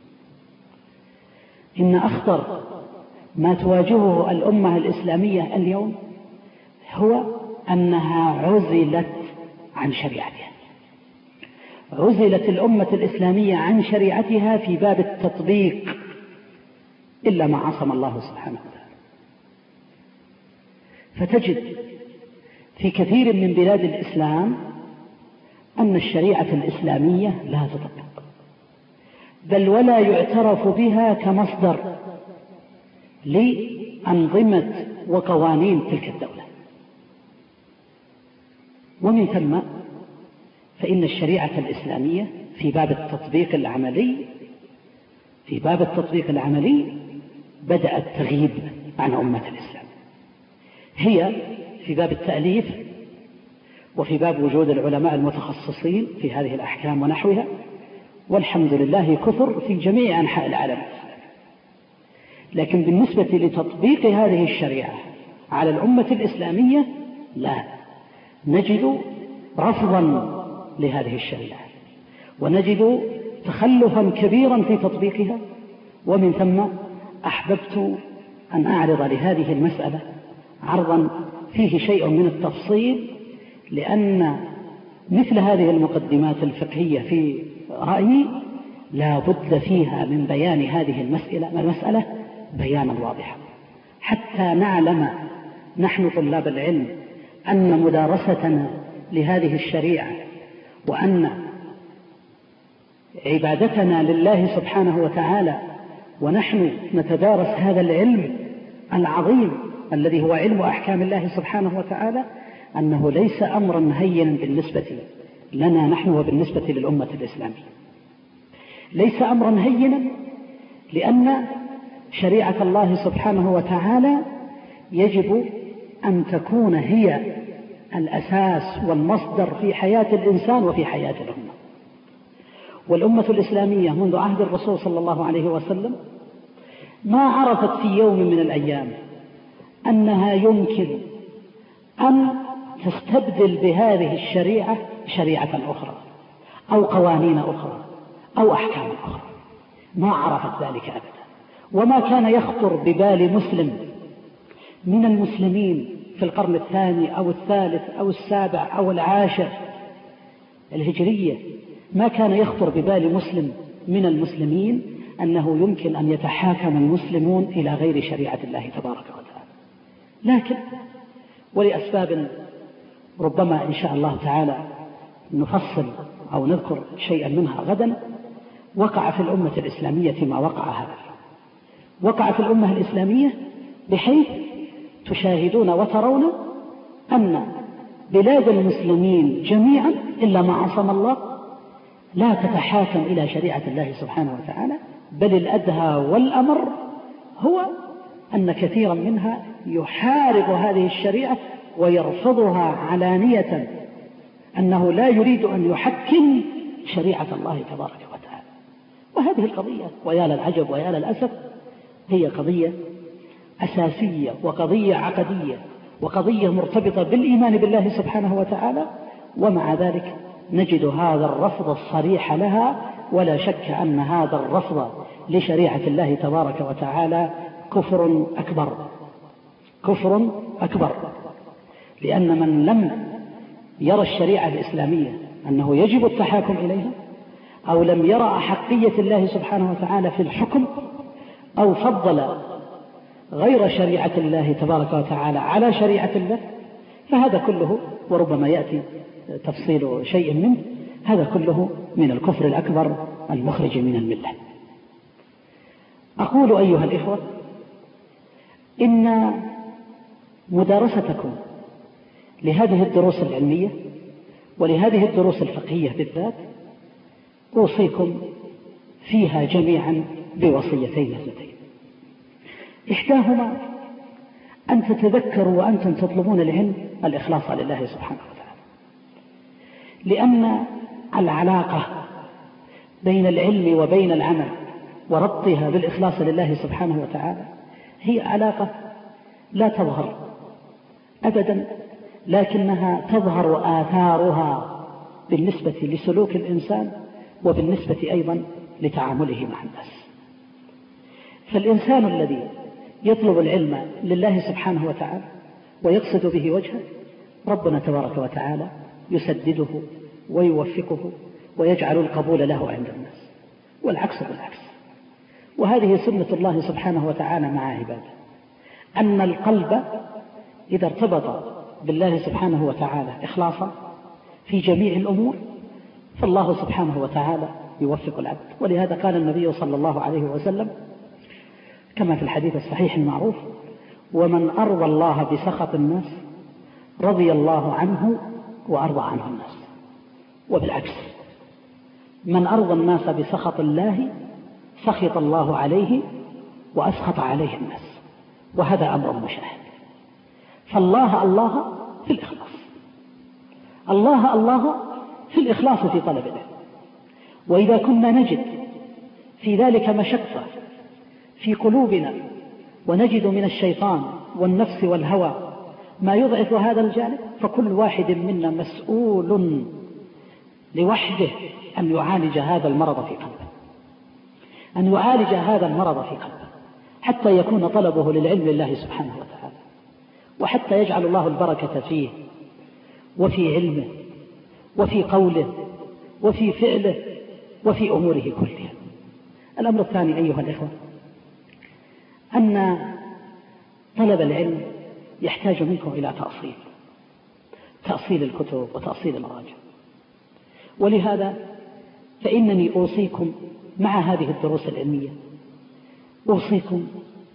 إن أخطر ما تواجهه الأمة الإسلامية اليوم هو أنها عزلت عن شريعتها، عزلت الأمة الإسلامية عن شريعتها في باب التطبيق إلا ما عصم الله سبحانه وتعالى. فتجد في كثير من بلاد الإسلام أن الشريعة الإسلامية لا تطبق، بل ولا يعترف بها كمصدر لأنظمة وقوانين تلك الدولة. ومن ثم فإن الشريعة الإسلامية في باب التطبيق العملي في باب التطبيق العملي بدأت تغيب عن أمة الإسلام. هي في باب التأليف وفي باب وجود العلماء المتخصصين في هذه الأحكام ونحوها، والحمد لله كثر في جميع أنحاء العالم. لكن بالنسبة لتطبيق هذه الشريعة على الأمة الإسلامية لا، نجد رفضا لهذه الشريعة، ونجد تخلفا كبيرا في تطبيقها. ومن ثم أحببت أن أعرض لهذه المسألة عرضا فيه شيء من التفصيل، لأن مثل هذه المقدمات الفقهية في رأيي لا بد فيها من بيان هذه المسألة المسألة بيانا واضحا، حتى نعلم نحن طلاب العلم أن مدارستنا لهذه الشريعة وأن عبادتنا لله سبحانه وتعالى ونحن نتدارس هذا العلم العظيم الذي هو علم أحكام الله سبحانه وتعالى، أنه ليس أمرا هينا بالنسبة لنا نحن وبالنسبة للأمة الإسلامية. ليس أمرا هينا لأن شريعة الله سبحانه وتعالى يجب أن تكون هي الأساس والمصدر في حياة الإنسان وفي حياة الأمة. والأمة الإسلامية منذ عهد الرسول صلى الله عليه وسلم ما عرفت في يوم من الأيام أنها يمكن أن تستبدل بهذه الشريعة شريعة أخرى أو قوانين أخرى أو أحكام أخرى، ما عرفت ذلك أبدا. وما كان يخطر ببال مسلم من المسلمين في القرن الثاني أو الثالث أو السابع أو العاشر الهجرية، ما كان يخطر ببال مسلم من المسلمين أنه يمكن أن يتحاكم المسلمون إلى غير شريعة الله تبارك وتعالى. لكن ولأسباب ربما إن شاء الله تعالى نفصل أو نذكر شيئا منها غدا، وقع في الأمة الإسلامية ما وقع هذا. وقع في الأمة الإسلامية بحيث تشاهدون وترون أن بلاد المسلمين جميعا إلا ما عصم الله لا تتحاكم إلى شريعة الله سبحانه وتعالى، بل الأدهى والأمر هو أن كثيرا منها يحارب هذه الشريعة ويرفضها علانية، أنه لا يريد أن يحكم شريعة الله تبارك وتعالى. وهذه القضية ويا للعجب ويا للأسف هي قضية أساسية وقضية عقدية وقضية مرتبطة بالإيمان بالله سبحانه وتعالى، ومع ذلك نجد هذا الرفض الصريح لها. ولا شك أن هذا الرفض لشريعة الله تبارك وتعالى كفر أكبر، كفر أكبر، لأن من لم يرى الشريعة الإسلامية أنه يجب التحاكم إليها، أو لم يرى أحقية الله سبحانه وتعالى في الحكم، أو فضل غير شريعة الله تبارك وتعالى على شريعة الله، فهذا كله، وربما يأتي تفصيل شيء منه، هذا كله من الكفر الأكبر المخرج من الملة. أقول أيها الإخوة إن مدارستكم لهذه الدروس العلمية ولهذه الدروس الفقهية بالذات أوصيكم فيها جميعا بوصيتين اثنتين. إحداهما أن تتذكروا وأنتم تطلبون العلم الإخلاص لله سبحانه وتعالى، لأن العلاقة بين العلم وبين العمل وربطها بالإخلاص لله سبحانه وتعالى هي علاقة لا تظهر أبدا، لكنها تظهر آثارها بالنسبة لسلوك الإنسان وبالنسبة أيضا لتعامله مع الناس. فالإنسان الذي يطلب العلم لله سبحانه وتعالى ويقصد به وجهه، ربنا تبارك وتعالى يسدده ويوفقه ويجعل القبول له عند الناس، والعكس بالعكس. وهذه سنة الله سبحانه وتعالى مع عباده، أن القلب إذا ارتبط بالله سبحانه وتعالى إخلاصا في جميع الأمور فالله سبحانه وتعالى يوفق العبد. ولهذا قال النبي صلى الله عليه وسلم كما في الحديث الصحيح المعروف: ومن أرضى الله بسخط الناس رضي الله عنه وأرضى عنه الناس. وبالعكس، من أرضى الناس بسخط الله سخط الله عليه وأسخط عليه الناس، وهذا أمر مشاهد. فالله الله في الإخلاص، الله الله في الإخلاص في طلب العلم. وإذا كنا نجد في ذلك مشقة في قلوبنا ونجد من الشيطان والنفس والهوى ما يضعف هذا الجانب، فكل واحد منا مسؤول لوحده أن يعالج هذا المرض في قلبه، أن يعالج هذا المرض في قلبه حتى يكون طلبه للعلم لله سبحانه وتعالى، وحتى يجعل الله البركة فيه وفي علمه وفي قوله وفي فعله وفي أموره كلها. الأمر الثاني أيها الإخوة، أن طلب العلم يحتاج منكم إلى تأصيل تأصيل الكتب وتأصيل المراجع. ولهذا فإنني أوصيكم مع هذه الدروس العلمية أوصيكم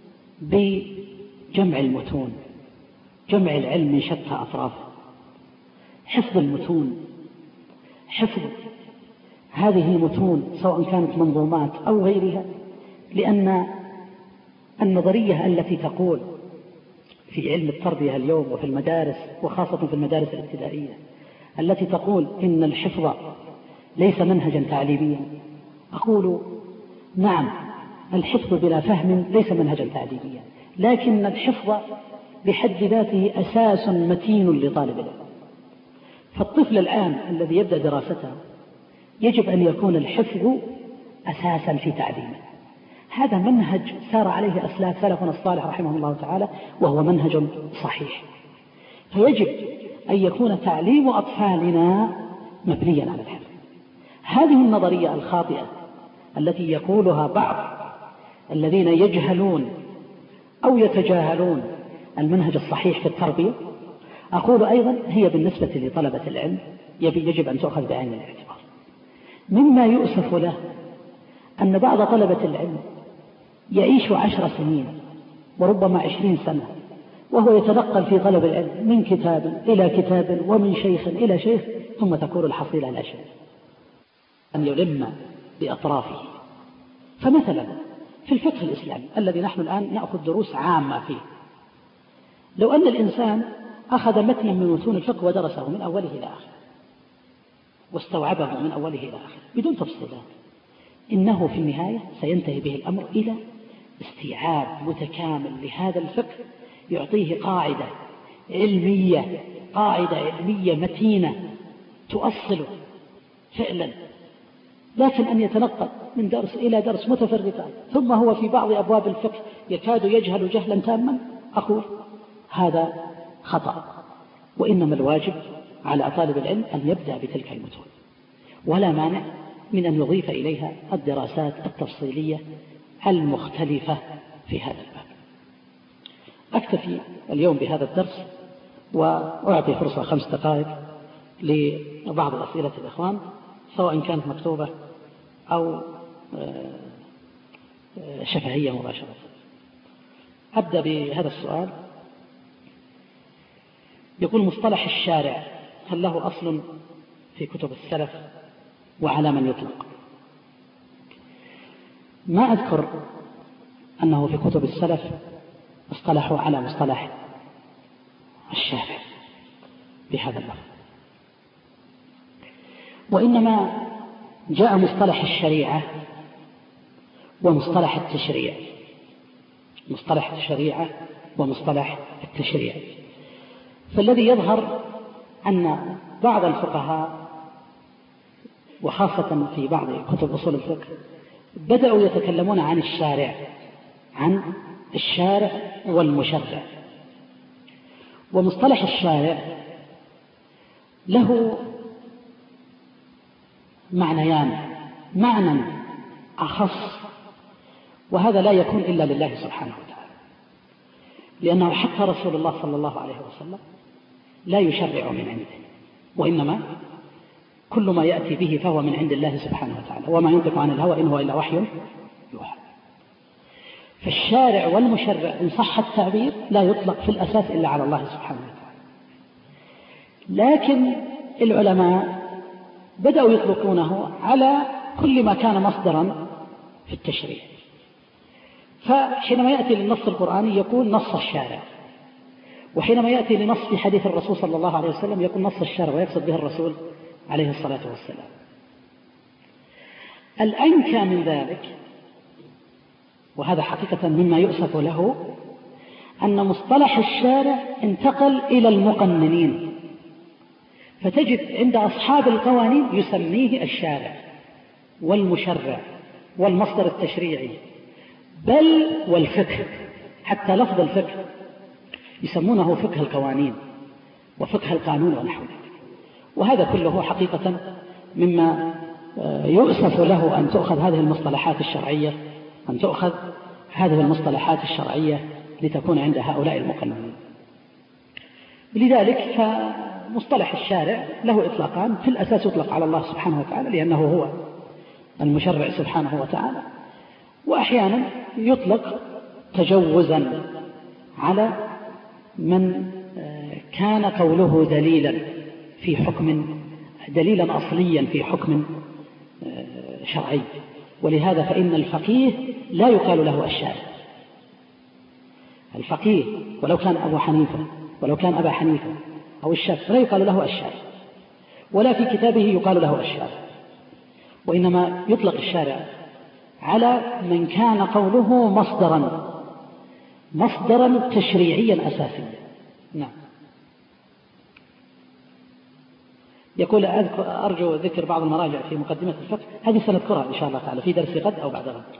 بجمع المتون، جمع العلم من شتى أطرافه، حفظ المتون، حفظ هذه المتون سواء كانت منظومات أو غيرها، لأن النظرية التي تقول في علم التربية اليوم وفي المدارس وخاصة في المدارس الابتدائية التي تقول إن الحفظ ليس منهجا تعليميا، أقول نعم، الحفظ بلا فهم ليس منهجا تعليميا، لكن الحفظ بحد ذاته أساس متين لطالب العلم. فالطفل الآن الذي يبدأ دراسته يجب أن يكون الحفظ أساسا في تعليمه. هذا منهج سار عليه أسلاف سلفنا الصالح رحمه الله تعالى، وهو منهج صحيح. فيجب أن يكون تعليم أطفالنا مبنيا على الحفظ. هذه النظرية الخاطئة التي يقولها بعض الذين يجهلون أو يتجاهلون المنهج الصحيح في التربية، أقول أيضا هي بالنسبة لطلبة العلم يجب أن تؤخذ بعين الاعتبار. مما يؤسف له أن بعض طلبة العلم يعيش عشر سنين وربما عشرين سنة وهو يتنقل في طلب العلم من كتاب إلى كتاب ومن شيخ إلى شيخ، ثم تكون الحصيلة لا شيء، أن يلم بأطرافه. فمثلا في الفقه الإسلامي الذي نحن الآن نأخذ دروس عامة فيه، لو أن الإنسان أخذ متنا من متون الفقه ودرسه من أوله إلى آخره واستوعبه من أوله إلى آخره بدون تفصيلات، إنه في النهاية سينتهي به الأمر إلى استيعاب متكامل لهذا الفقه يعطيه قاعدة علمية قاعدة علمية متينة تؤصله فعلا. لكن أن يتنقل من درس إلى درس متفرقا ثم هو في بعض أبواب الفقه يكاد يجهل جهلا تاما، أقول هذا خطأ. وإنما الواجب على طالب العلم أن يبدأ بتلك المتون، ولا مانع من أن يضيف إليها الدراسات التفصيلية المختلفة في هذا الباب. أكتفي اليوم بهذا الدرس وأعطي فرصة خمس دقائق لبعض أسئلة الإخوان سواء كانت مكتوبة أو شفهية مباشرة. أبدأ بهذا السؤال. يقول مصطلح الشارع هل له أصل في كتب السلف وعلى من يطلق؟ ما أذكر أنه في كتب السلف اصطلحوا على مصطلح الشارع بهذا اللفظ، وإنما جاء مصطلح الشريعة ومصطلح التشريع، مصطلح الشريعة ومصطلح التشريع. فالذي يظهر أن بعض الفقهاء وخاصة في بعض كتب أصول الفقه بدأوا يتكلمون عن الشارع، عن الشارع والمشرع. ومصطلح الشارع له معنيان، معنى أخص وهذا لا يكون إلا لله سبحانه وتعالى، لأنه حتى رسول الله صلى الله عليه وسلم لا يشرع من عنده، وإنما كل ما يأتي به فهو من عند الله سبحانه وتعالى، وما ينطق عن الهوى إن هو إلا وحي يوحى. فالشارع والمشرع إن صح التعبير لا يطلق في الأساس إلا على الله سبحانه وتعالى، لكن العلماء بدأوا يطلقونه على كل ما كان مصدرا في التشريع. فحينما يأتي للنص القرآني يقول نص الشارع، وحينما يأتي لنص في حديث الرسول صلى الله عليه وسلم يكون نص الشرع ويقصد به الرسول عليه الصلاة والسلام. الأنكى من ذلك، وهذا حقيقة مما يؤسف له، أن مصطلح الشارع انتقل إلى المقننين، فتجد عند أصحاب القوانين يسميه الشارع والمشرع والمصدر التشريعي، بل والفقه، حتى لفظ الفقه يسمونه فقه القوانين وفقه القانون ونحو ذلك. وهذا كله حقيقة مما يؤسف له أن تؤخذ هذه المصطلحات الشرعية أن تؤخذ هذه المصطلحات الشرعية لتكون عند هؤلاء المقننين. لذلك فمصطلح الشارع له إطلاقان، في الأساس يطلق على الله سبحانه وتعالى لأنه هو المشرع سبحانه وتعالى، وأحيانا يطلق تجوزا على من كان قوله دليلا في حكم دليلا أصليا في حكم شرعي. ولهذا فإن الفقيه لا يقال له الشارع. الفقيه ولو كان أبو حنيفة ولو كان أبا حنيفة أو الشافعي لا يقال له الشارع، ولا في كتابه يقال له الشارع، وإنما يطلق الشارع على من كان قوله مصدرا مصدرا تشريعيا أساسيا. نعم. يقول أرجو ذكر بعض المراجع في مقدمة الفقه، هذه سنذكرها إن شاء الله تعالى في درس غد أو بعد غد.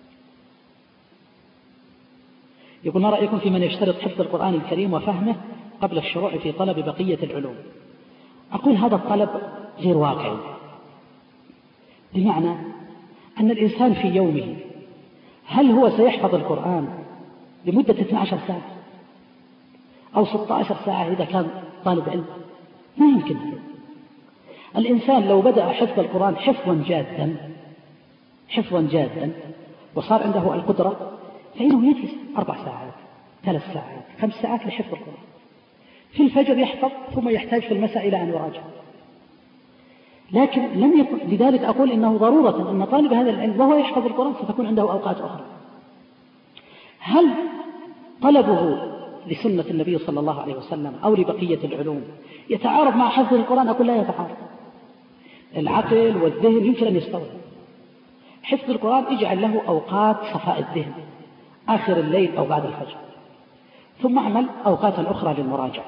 يقول ما رأيكم في من يشترط حفظ القرآن الكريم وفهمه قبل الشروع في طلب بقية العلوم؟ أقول هذا الطلب غير واقعي، بمعنى أن الإنسان في يومه هل هو سيحفظ القرآن لمدة اثنتي عشرة ساعة أو ستة عشر ساعة إذا كان طالب علم؟ ما يمكن. الإنسان لو بدأ حفظ القرآن حفظا جادا حفظا جادا وصار عنده القدرة فإنه يجلس أربع ساعات ثلاث ساعات خمس ساعات لحفظ القرآن. في الفجر يحفظ ثم يحتاج في المساء إلى أن يراجع. لكن لم يكن، لذلك أقول إنه ضرورة أن طالب هذا العلم وهو يحفظ القرآن ستكون عنده أوقات أخرى. هل طلبه لسنة النبي صلى الله عليه وسلم أو لبقية العلوم يتعارض مع حفظ القرآن؟ أقول لا يتعارض. العقل والذهن يمكن أن يستوعب. حفظ القرآن اجعل له أوقات صفاء الذهن آخر الليل أو بعد الفجر، ثم اعمل أوقات أخرى للمراجعة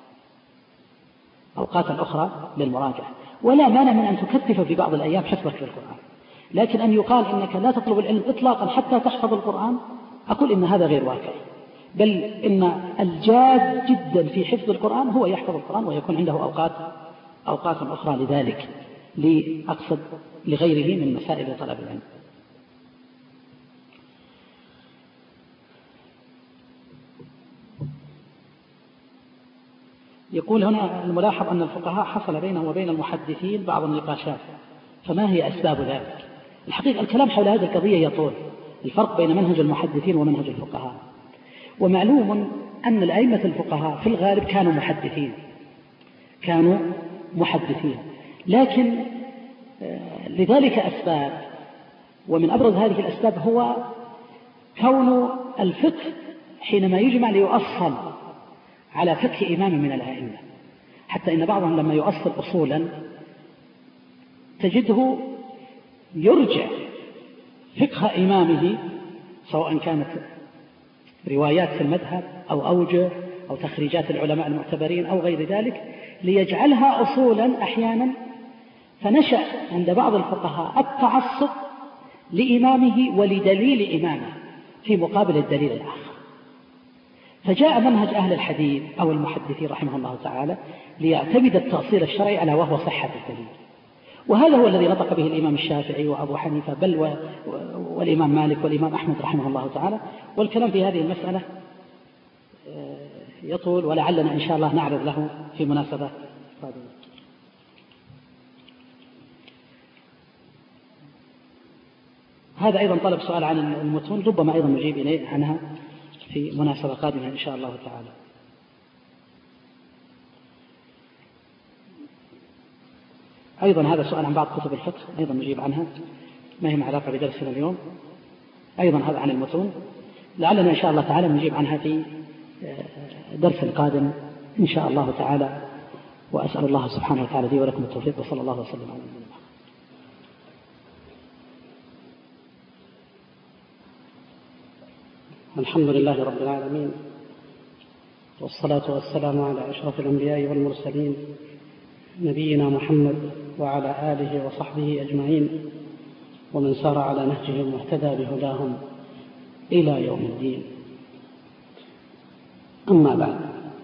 أوقات أخرى للمراجعة ولا مانع من أن تكثف في بعض الأيام حفظك للقرآن. لكن أن يقال إنك لا تطلب العلم إطلاقا حتى تحفظ القرآن، أقول إن هذا غير واقعي، بل إن الجاد جدا في حفظ القرآن هو يحفظ القرآن ويكون عنده أوقات أوقات أخرى لذلك، لأقصد لغيره من مسائل طلب العلم. يقول هنا الملاحظ أن الفقهاء حصل بينهم وبين المحدثين بعض النقاشات، فما هي أسباب ذلك؟ الحقيقة الكلام حول هذه القضية يطول، الفرق بين منهج المحدثين ومنهج الفقهاء. ومعلوم أن الأئمة الفقهاء في الغالب كانوا محدثين كانوا محدثين لكن لذلك أسباب، ومن أبرز هذه الأسباب هو كون الفقه حينما يجمع ليؤصل على فقه إمام من الأئمة، حتى إن بعضهم لما يؤصل أصولا تجده يرجع فقه إمامه سواء كانت روايات في المذهب أو أوجه أو تخريجات العلماء المعتبرين أو غير ذلك ليجعلها أصولا أحيانا. فنشأ عند بعض الفقهاء التعصب لإمامه ولدليل إمامه في مقابل الدليل الآخر، فجاء منهج أهل الحديث أو المحدثين رحمه الله تعالى ليعتمد التأصيل الشرعي على وهو صحة الدليل. وهذا هو الذي نطق به الإمام الشافعي وأبو حنيفة بل والإمام مالك والإمام أحمد رحمه الله تعالى. والكلام في هذه المسألة يطول ولعلنا إن شاء الله نعرض له في مناسبة قادمة. هذا أيضا طلب سؤال عن المتون، ربما أيضا نجيب إليه عنها في مناسبة قادمة إن شاء الله تعالى. أيضا هذا سؤال عن بعض كتب الفقه أيضا نجيب عنها، ما هي علاقة بدرسنا اليوم. أيضا هذا عن المتون، لعلنا إن شاء الله تعالى نجيب عنها في الدرس القادم إن شاء الله تعالى، وأسأل الله سبحانه وتعالى لي ولكم التوفيق، وصلى الله وسلم على نبينا. الحمد لله رب العالمين، والصلاة والسلام على أشرف الأنبياء والمرسلين نبينا محمد وعلى آله وصحبه أجمعين، ومن سار على نهجهم واهتدى بهداهم إلى يوم الدين. أما بعد،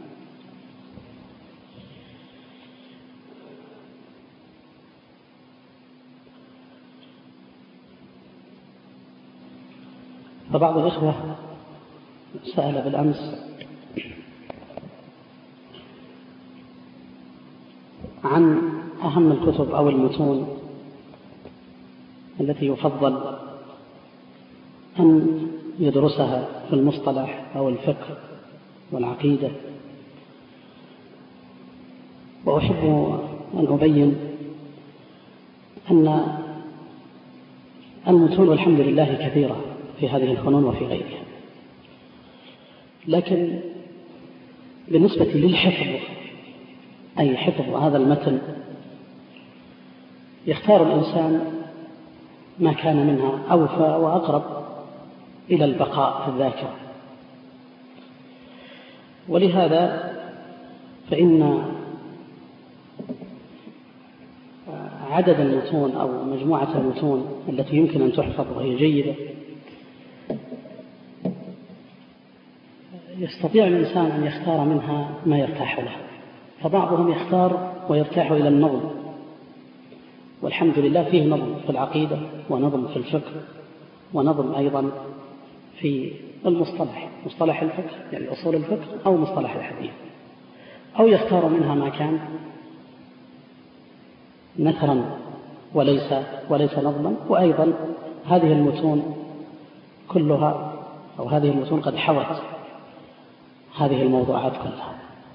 فبعض الإخوة سأل بالأمس عن أهم الكتب أو المتون التي يفضل أن يدرسها في المصطلح أو الفقه والعقيدة، وأحب أن أبين أن المتون الحمد لله كثيرة في هذه الفنون وفي غيرها، لكن بالنسبة للحفظ، أي حفظ هذا المتن، يختار الإنسان ما كان منها أوفى وأقرب إلى البقاء في الذاكرة. ولهذا فإن عدد المتون أو مجموعة المتون التي يمكن أن تحفظ وهي جيدة يستطيع الإنسان أن يختار منها ما يرتاح له، فبعضهم يختار ويرتاح إلى النظم، والحمد لله فيه نظم في العقيدة ونظم في الفقه ونظم أيضا في المصطلح، مصطلح الفقه يعني أصول الفقه أو مصطلح الحديث، أو يختار منها ما كان نثرا وليس وليس نظما. وأيضا هذه المتون كلها أو هذه المتون قد حوت هذه الموضوعات كلها.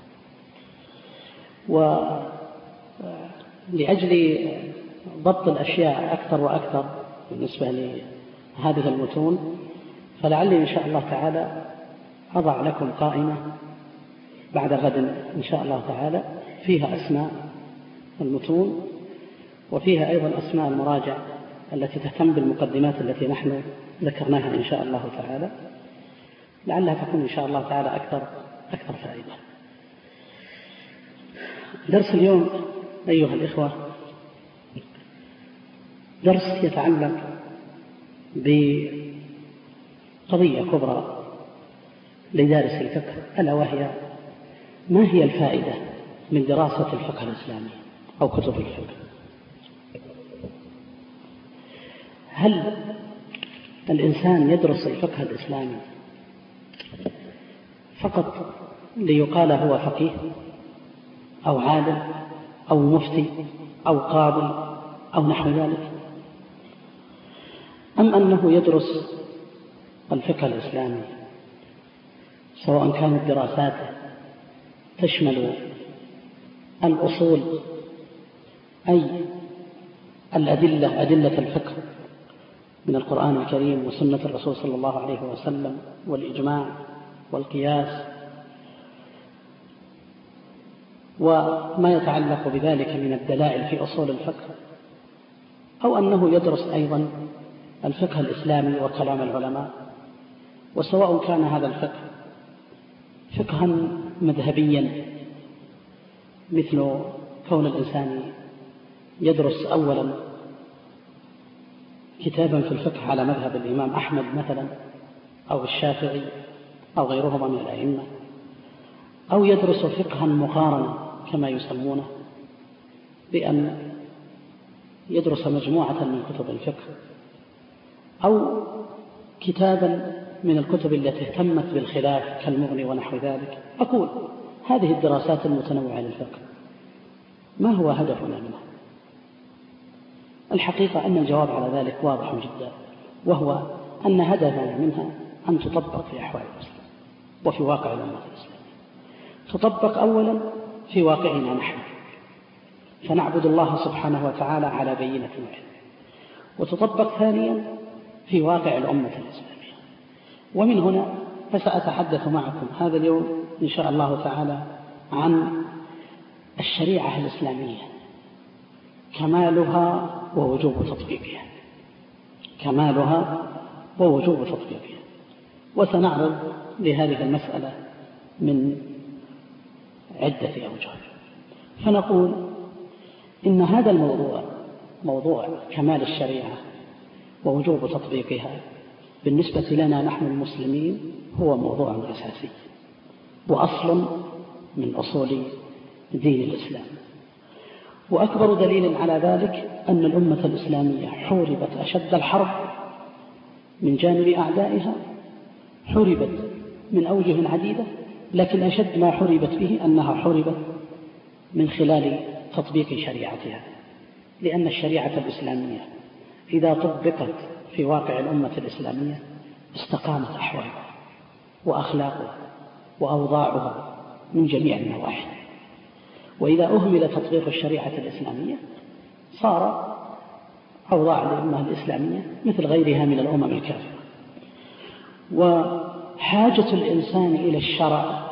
ولأجل ضبط الأشياء أكثر وأكثر بالنسبة لهذه المتون، فلعلي إن شاء الله تعالى أضع لكم قائمة بعد غد إن شاء الله تعالى فيها أسماء المتون، وفيها أيضا أسماء المراجع التي تهتم بالمقدمات التي نحن ذكرناها إن شاء الله تعالى، لعلها تكون إن شاء الله تعالى أكثر أكثر فائدة. درس اليوم أيها الإخوة درس يتعلق بقضية كبرى لدارس الفقه، ألا وهي ما هي الفائدة من دراسة الفقه الإسلامي أو كتب الفقه؟ هل الإنسان يدرس الفقه الإسلامي فقط ليقال هو فقيه أو عالم أو مفتي أو قاضي أو نحو ذلك، أم أنه يدرس الفقه الإسلامي سواء كانت دراساته تشمل الأصول أي الأدلة أدلة الفقه من القرآن الكريم وسنة الرسول صلى الله عليه وسلم والإجماع والقياس وما يتعلق بذلك من الدلائل في أصول الفقه، أو أنه يدرس أيضا الفقه الإسلامي وكلام العلماء، وسواء كان هذا الفقه فقها مذهبيا مثل كون الإنسان يدرس أولا كتابا في الفقه على مذهب الإمام أحمد مثلا أو الشافعي أو غيرهما من الأئمة، أو يدرس فقها مقارنا كما يسمونه بأن يدرس مجموعة من كتب الفقه، أو كتابا من الكتب التي اهتمت بالخلاف كالمغني ونحو ذلك. أقول هذه الدراسات المتنوعة للفقه ما هو هدفنا منها؟ الحقيقة أن الجواب على ذلك واضح جدا، وهو أن هدفنا منها أن تطبق في أحوال المسلمين وفي واقع الأمة الإسلامية. تطبق أولا في واقعنا نحن فنعبد الله سبحانه وتعالى على بينة وعلم، وتطبق ثانيا في واقع الأمة الإسلامية. ومن هنا فسأتحدث معكم هذا اليوم إن شاء الله تعالى عن الشريعة الإسلامية، كمالها ووجوب تطبيقها، كمالها ووجوب تطبيقها. وسنعرض لهذه المسألة من عدة أوجه. فنقول إن هذا الموضوع، موضوع كمال الشريعة ووجوب تطبيقها، بالنسبة لنا نحن المسلمين هو موضوع أساسي وأصل من أصول دين الإسلام. وأكبر دليل على ذلك أن الأمة الإسلامية حوربت أشد الحرب من جانب أعدائها، حوربت من أوجه عديدة، لكن أشد ما حوربت به أنها حوربت من خلال تطبيق شريعتها، لأن الشريعة الإسلامية إذا طبقت في واقع الأمة الإسلامية استقامت أحوالها وأخلاقها وأوضاعها من جميع النواحي. وإذا أهمل تطبيق الشريعة الإسلامية صار أوضاع الأمة الإسلامية مثل غيرها من الأمم الكافرة. وحاجة الإنسان إلى الشرع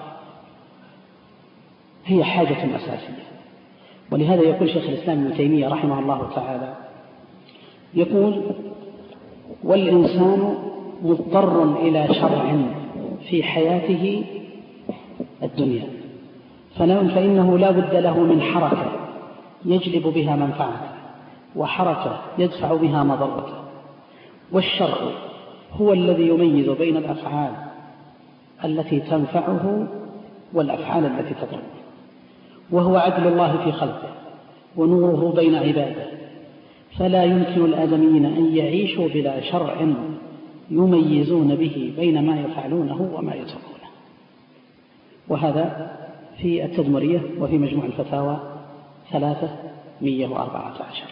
هي حاجة أساسية. ولهذا يقول شيخ الإسلام ابن تيمية رحمه الله تعالى، يقول: والإنسان مضطر إلى شرع في حياته الدنيا، فإنه لا بد له من حركة يجلب بها منفعة، وحركة يدفع بها مضرة. والشرع هو الذي يميز بين الأفعال التي تنفعه والأفعال التي تضره، وهو عدل الله في خلقه ونوره بين عباده، فلا يمكن الآدميين أن يعيشوا بلا شرع يميزون به بين ما يفعلونه وما يتركونه. وهذا في التدمرية وفي مجموع الفتاوى ثلاثة مئة وأربعة عشر.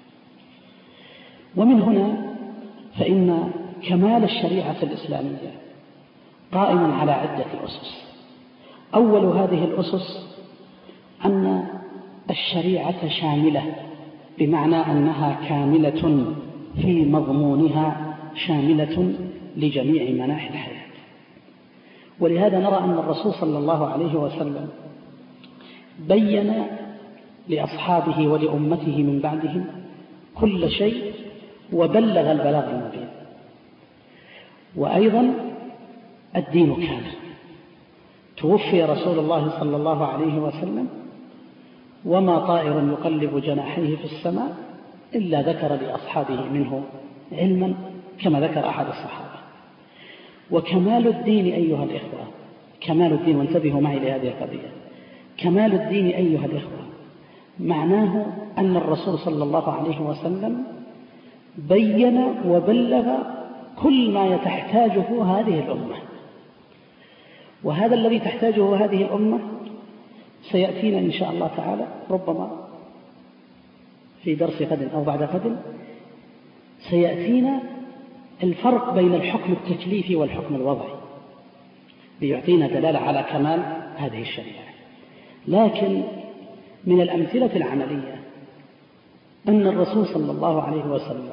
ومن هنا فإن كمال الشريعة الإسلامية قائم على عدة أسس. أول هذه الأسس أن الشريعة شاملة، بمعنى أنها كاملة في مضمونها، شاملة لجميع مناحي الحياة. ولهذا نرى أن الرسول صلى الله عليه وسلم بين لأصحابه ولأمته من بعدهم كل شيء وبلغ البلاغ المبين. وأيضا الدين كامل. توفي رسول الله صلى الله عليه وسلم وما طائر يقلب جناحيه في السماء إلا ذكر لأصحابه منه علما، كما ذكر أحد الصحابة. وكمال الدين أيها الإخوة، كمال الدين، وانتبهوا معي لهذه القضية، كمال الدين أيها الإخوة معناه أن الرسول صلى الله عليه وسلم بين وبلغ كل ما تحتاجه هذه الأمة. وهذا الذي تحتاجه هذه الأمة سيأتينا إن شاء الله تعالى، ربما في درس غد أو بعد غد سيأتينا الفرق بين الحكم التكليفي والحكم الوضعي، ليعطينا دلالة على كمال هذه الشريعة. لكن من الأمثلة العملية أن الرسول صلى الله عليه وسلم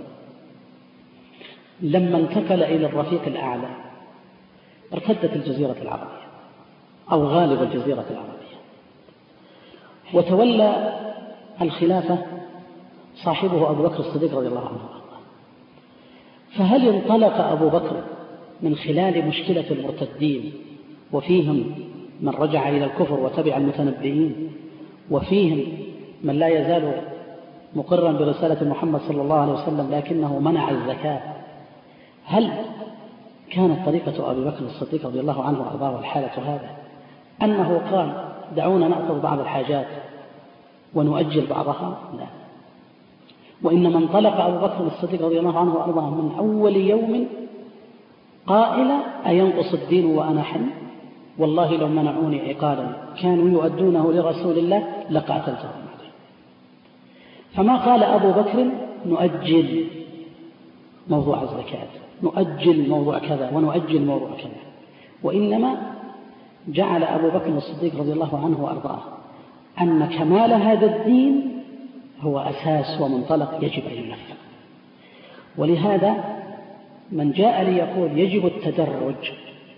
لما انتقل إلى الرفيق الأعلى ارتدت الجزيرة العربية أو غالب الجزيرة العربية، وتولى الخلافة صاحبه أبو بكر الصديق رضي الله عنه. فهل انطلق أبو بكر من خلال مشكلة المرتدين، وفيهم من رجع إلى الكفر وتبع المتنبئين، وفيهم من لا يزال مقرا برسالة محمد صلى الله عليه وسلم لكنه منع الزكاة؟ هل كانت طريقة أبي بكر الصديق رضي الله عنه وأرضاه الحالة هذا أنه قال دعونا نأخذ بعض الحاجات ونؤجل بعضها؟ لا. وإنما انطلق أبو بكر الصديق رضي الله عنه وأرضاه من أول يوم قائلا أينقص الدين وأنا حي؟ والله لو منعوني عقالا كانوا يؤدونه لرسول الله لقاتلتهم عليه. فما قال أبو بكر نؤجل موضوع الزكاة، نؤجل موضوع كذا ونؤجل موضوع كذا، وإنما جعل أبو بكر الصديق رضي الله عنه وأرضاه أن كمال هذا الدين هو أساس ومنطلق يجب أن ينفذ. ولهذا من جاء ليقول يجب التدرج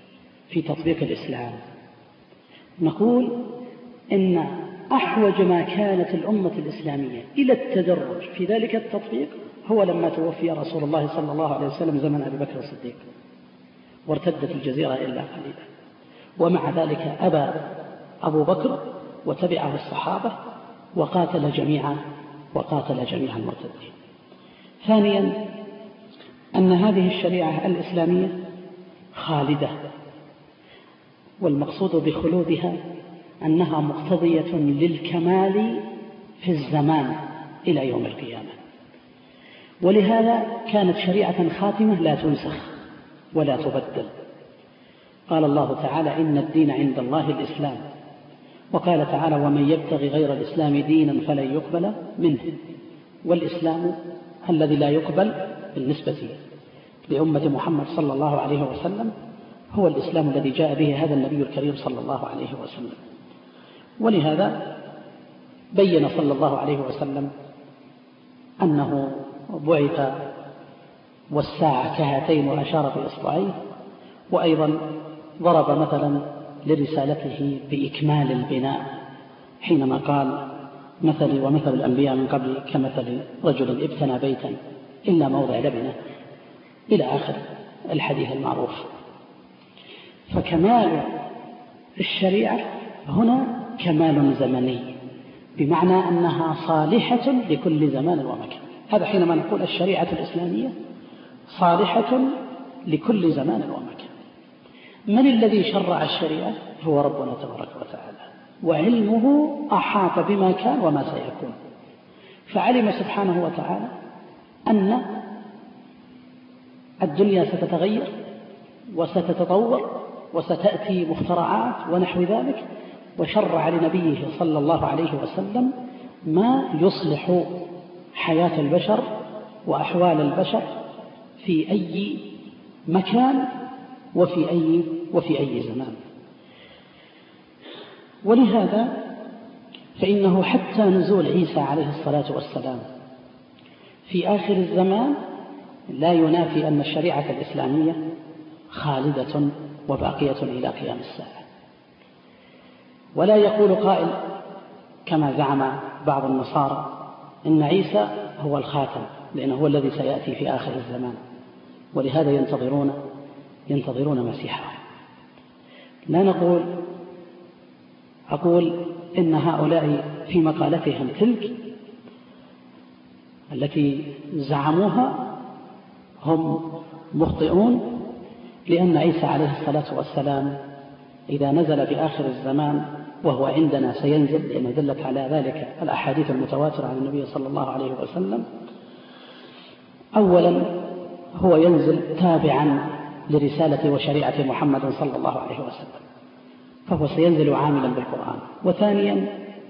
في تطبيق الإسلام. نقول إن أحوج ما كانت الأمة الإسلامية إلى التدرج في ذلك التطبيق هو لما توفي رسول الله صلى الله عليه وسلم زمن أبي بكر الصديق، وارتدت الجزيرة إلا قليلا، ومع ذلك أبى أبو بكر وتبعه الصحابة وقاتل جميعا وقاتل جميع المرتدين. ثانيا، أن هذه الشريعة الإسلامية خالدة، والمقصود بخلودها أنها مقتضية للكمال في الزمان إلى يوم القيامة، ولهذا كانت شريعة خاتمة لا تنسخ ولا تبدل. قال الله تعالى: إن الدين عند الله الإسلام، وقال تعالى: ومن يبتغي غير الإسلام دينا فلن يقبل منه. والإسلام الذي لا يقبل بالنسبة لأمة محمد صلى الله عليه وسلم هو الإسلام الذي جاء به هذا النبي الكريم صلى الله عليه وسلم. ولهذا بين صلى الله عليه وسلم أنه بعث والساعة كهاتين وأشار بإصبعيه، وأيضا ضرب مثلا لرسالته بإكمال البناء حينما قال: مثلي ومثل الأنبياء من قبل كمثل رجل ابتنى بيتا إلا موضع لبنه، إلى آخر الحديث المعروف. فكمال الشريعة هنا كمال زمني، بمعنى أنها صالحة لكل زمان ومكان. هذا حينما نقول الشريعة الإسلامية صالحة لكل زمان ومكان. من الذي شرع الشريعة؟ هو ربنا تبارك وتعالى، وعلمه أحاط بما كان وما سيكون، فعلم سبحانه وتعالى أن الدنيا ستتغير وستتطور وستأتي مخترعات ونحو ذلك، وشرع لنبيه صلى الله عليه وسلم ما يصلح حياة البشر وأحوال البشر في أي مكان وفي أي, وفي أي زمان. ولهذا فإنه حتى نزول عيسى عليه الصلاة والسلام في آخر الزمان لا ينافي أن الشريعة الإسلامية خالدة وباقية إلى قيام الساعة. ولا يقول قائل كما زعم بعض النصارى إن عيسى هو الخاتم، لأنه هو الذي سيأتي في آخر الزمان، ولهذا ينتظرون ينتظرون مسيحه. لا نقول أقول إن هؤلاء في مقالتهم تلك التي زعموها هم مخطئون، لأن عيسى عليه الصلاة والسلام إذا نزل في آخر الزمان وهو عندنا سينزل، لأنه دلت على ذلك الأحاديث المتواترة عن النبي صلى الله عليه وسلم. أولا هو ينزل تابعا لرسالة وشريعة محمد صلى الله عليه وسلم، فهو سينزل عاملا بالقرآن. وثانيا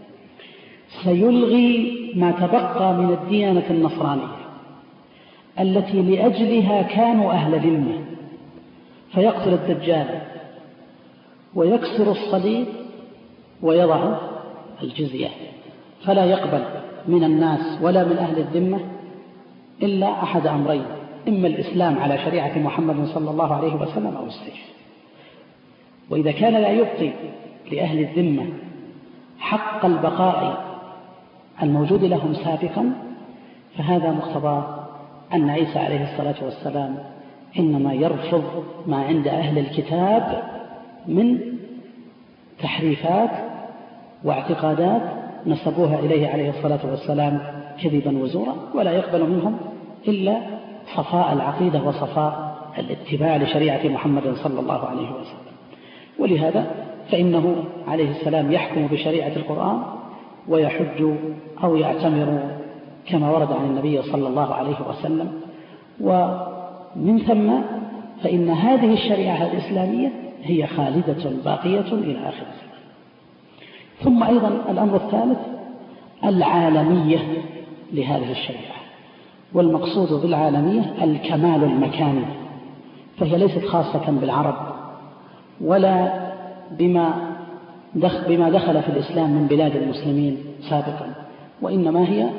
سيلغي ما تبقى من الديانة النصرانية التي لأجلها كانوا أهل ذمة، فيقتل الدجال ويكسر الصليب ويضع الجزية، فلا يقبل من الناس ولا من أهل الذمة إلا أحد أمرين: إما الإسلام على شريعة محمد صلى الله عليه وسلم أو السيف. وإذا كان لا يبقي لأهل الذمة حق البقاء الموجود لهم سابقا، فهذا مقتضى أن عيسى عليه الصلاة والسلام إنما يرفض ما عند أهل الكتاب من تحريفات واعتقادات نسبوها إليه عليه الصلاة والسلام كذبا وزورا، ولا يقبل منهم إلا صفاء العقيدة وصفاء الاتباع لشريعة محمد صلى الله عليه وسلم. ولهذا فإنه عليه السلام يحكم بشريعة القرآن ويحج أو يعتمر كما ورد عن النبي صلى الله عليه وسلم. ومن ثم فإن هذه الشريعة الإسلامية هي خالدة باقية إلى آخر الزمان. ثم أيضا الأمر الثالث العالمية لهذه الشريعة، والمقصود بالعالمية الكمال المكاني، فهي ليست خاصة بالعرب ولا بما دخل, بما دخل في الإسلام من بلاد المسلمين سابقا، وإنما هي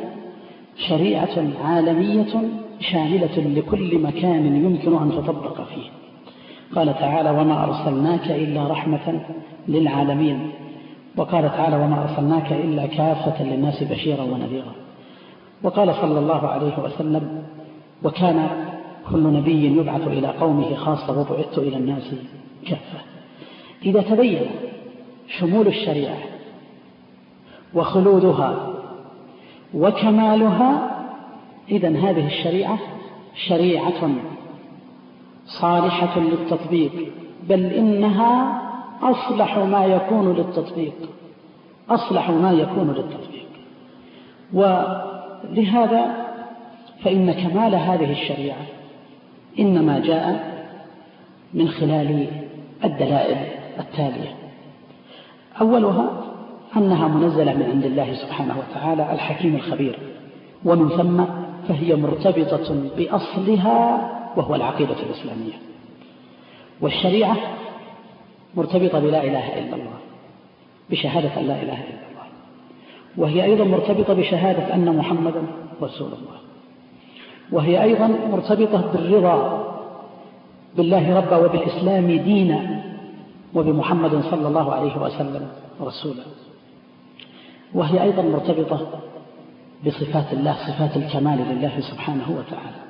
شريعة عالمية شاملة لكل مكان يمكن أن تطبق فيه. قال تعالى وما أرسلناك إلا رحمة للعالمين، وقال تعالى وما أرسلناك إلا كافة للناس بشيرا ونذيرا. وقال صلى الله عليه وسلم وكان كل نبي يبعث إلى قومه خاصة وبعثت إلى الناس كافة. إذا تبين شمول الشريعة وخلودها وكمالها، إذن هذه الشريعة شريعة صالحة للتطبيق، بل إنها أصلح ما يكون للتطبيق، أصلح ما يكون للتطبيق. ولهذا فإن كمال هذه الشريعة إنما جاء من خلال الدلائل التالية. أولها أنها منزلة من عند الله سبحانه وتعالى الحكيم الخبير، ومن ثم فهي مرتبطة بأصلها وهو العقيدة الإسلامية. والشريعة مرتبطة بلا إله إلا الله، بشهادة أن لا إله إلا الله، وهي أيضا مرتبطة بشهادة أن محمدا رسول الله، وهي أيضا مرتبطة بالرضا بالله ربا وبالإسلام دينا وبمحمد صلى الله عليه وسلم رسولا، وهي أيضا مرتبطة بصفات الله، صفات الكمال لله سبحانه وتعالى.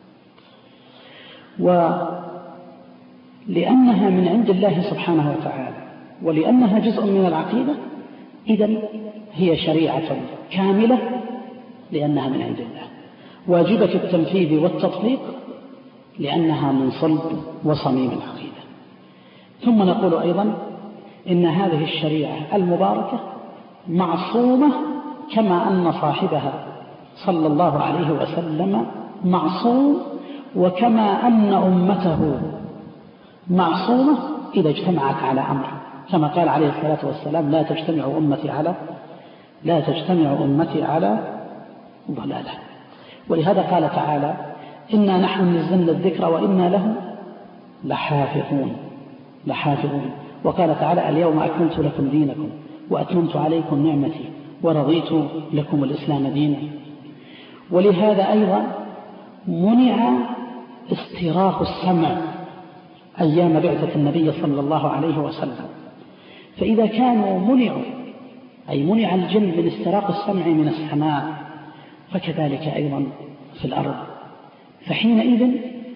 ولأنها من عند الله سبحانه وتعالى ولأنها جزء من العقيدة، إذن هي شريعة كاملة لأنها من عند الله، واجبة التنفيذ والتطبيق لأنها من صلب وصميم العقيدة. ثم نقول أيضا إن هذه الشريعة المباركة معصومة كما أن صاحبها صلى الله عليه وسلم معصوم، وكما أن أمته معصومة إذا اجتمعت على أمر، كما قال عليه الصلاة والسلام لا تجتمع أمتي على لا تجتمع أمتي على ضلالة. ولهذا قال تعالى إنا نحن نزلنا الذكر وإنا له لحافظون لحافظون وقال تعالى اليوم أكملت لكم دينكم وأتممت عليكم نعمتي ورضيت لكم الإسلام دينا. ولهذا أيضا منع استراق السمع أيام بعثة النبي صلى الله عليه وسلم، فإذا كانوا منعوا أي منع الجن من استراق السمع من السماء، فكذلك أيضا في الأرض. فحينئذ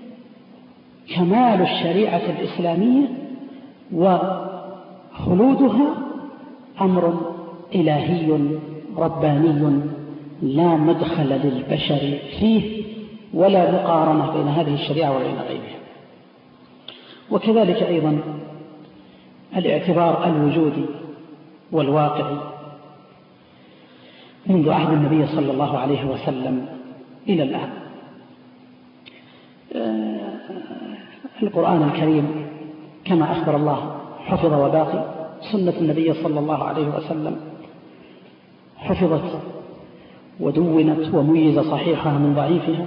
كمال الشريعة الإسلامية وخلودها أمر إلهي رباني لا مدخل للبشر فيه ولا مقارنة بين هذه الشريعة وبين غيرها. وكذلك أيضا الاعتبار الوجودي والواقعي منذ عهد النبي صلى الله عليه وسلم إلى الآن. القرآن الكريم كما أخبر الله حفظ وباقي، سنة النبي صلى الله عليه وسلم حفظت ودونت وميز صحيحها من ضعيفها،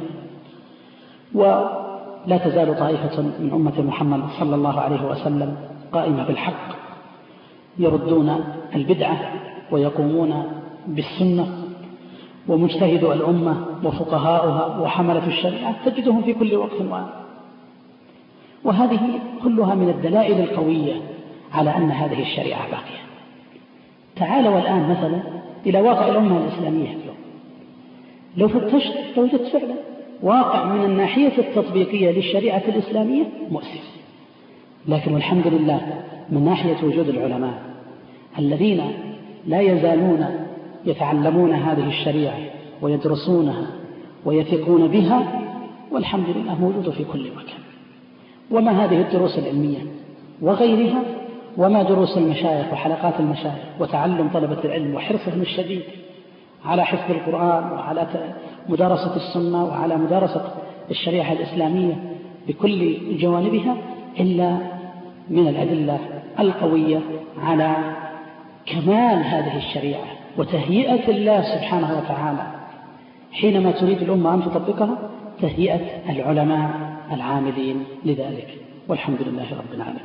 ولا تزال طائفة من أمة محمد صلى الله عليه وسلم قائمة بالحق يردون البدعة ويقومون بالسنة، ومجتهد الأمة وفقهاؤها وحملة الشريعة تجدهم في كل وقت وآن. وهذه كلها من الدلائل القوية على أن هذه الشريعة باقية. تعالوا الآن مثلا إلى واقع الأمة الإسلامية اليوم، لو فتشت توجد فعلا واقع من الناحية التطبيقية للشريعة الإسلامية مؤسف، لكن والحمد لله من ناحية وجود العلماء الذين لا يزالون يتعلمون هذه الشريعة ويدرسونها ويثقون بها، والحمد لله موجود في كل مكان. وما هذه الدروس العلمية وغيرها، وما دروس المشايخ وحلقات المشايخ وتعلم طلبة العلم وحرصهم الشديد على حفظ القرآن وعلى مدارسة السنة وعلى مدارسة الشريعة الإسلامية بكل جوانبها، إلا من الأدلة القوية على كمال هذه الشريعة وتهيئة الله سبحانه وتعالى حينما تريد الأمة أن تطبقها، تهيئة العلماء العاملين لذلك، والحمد لله رب العالمين.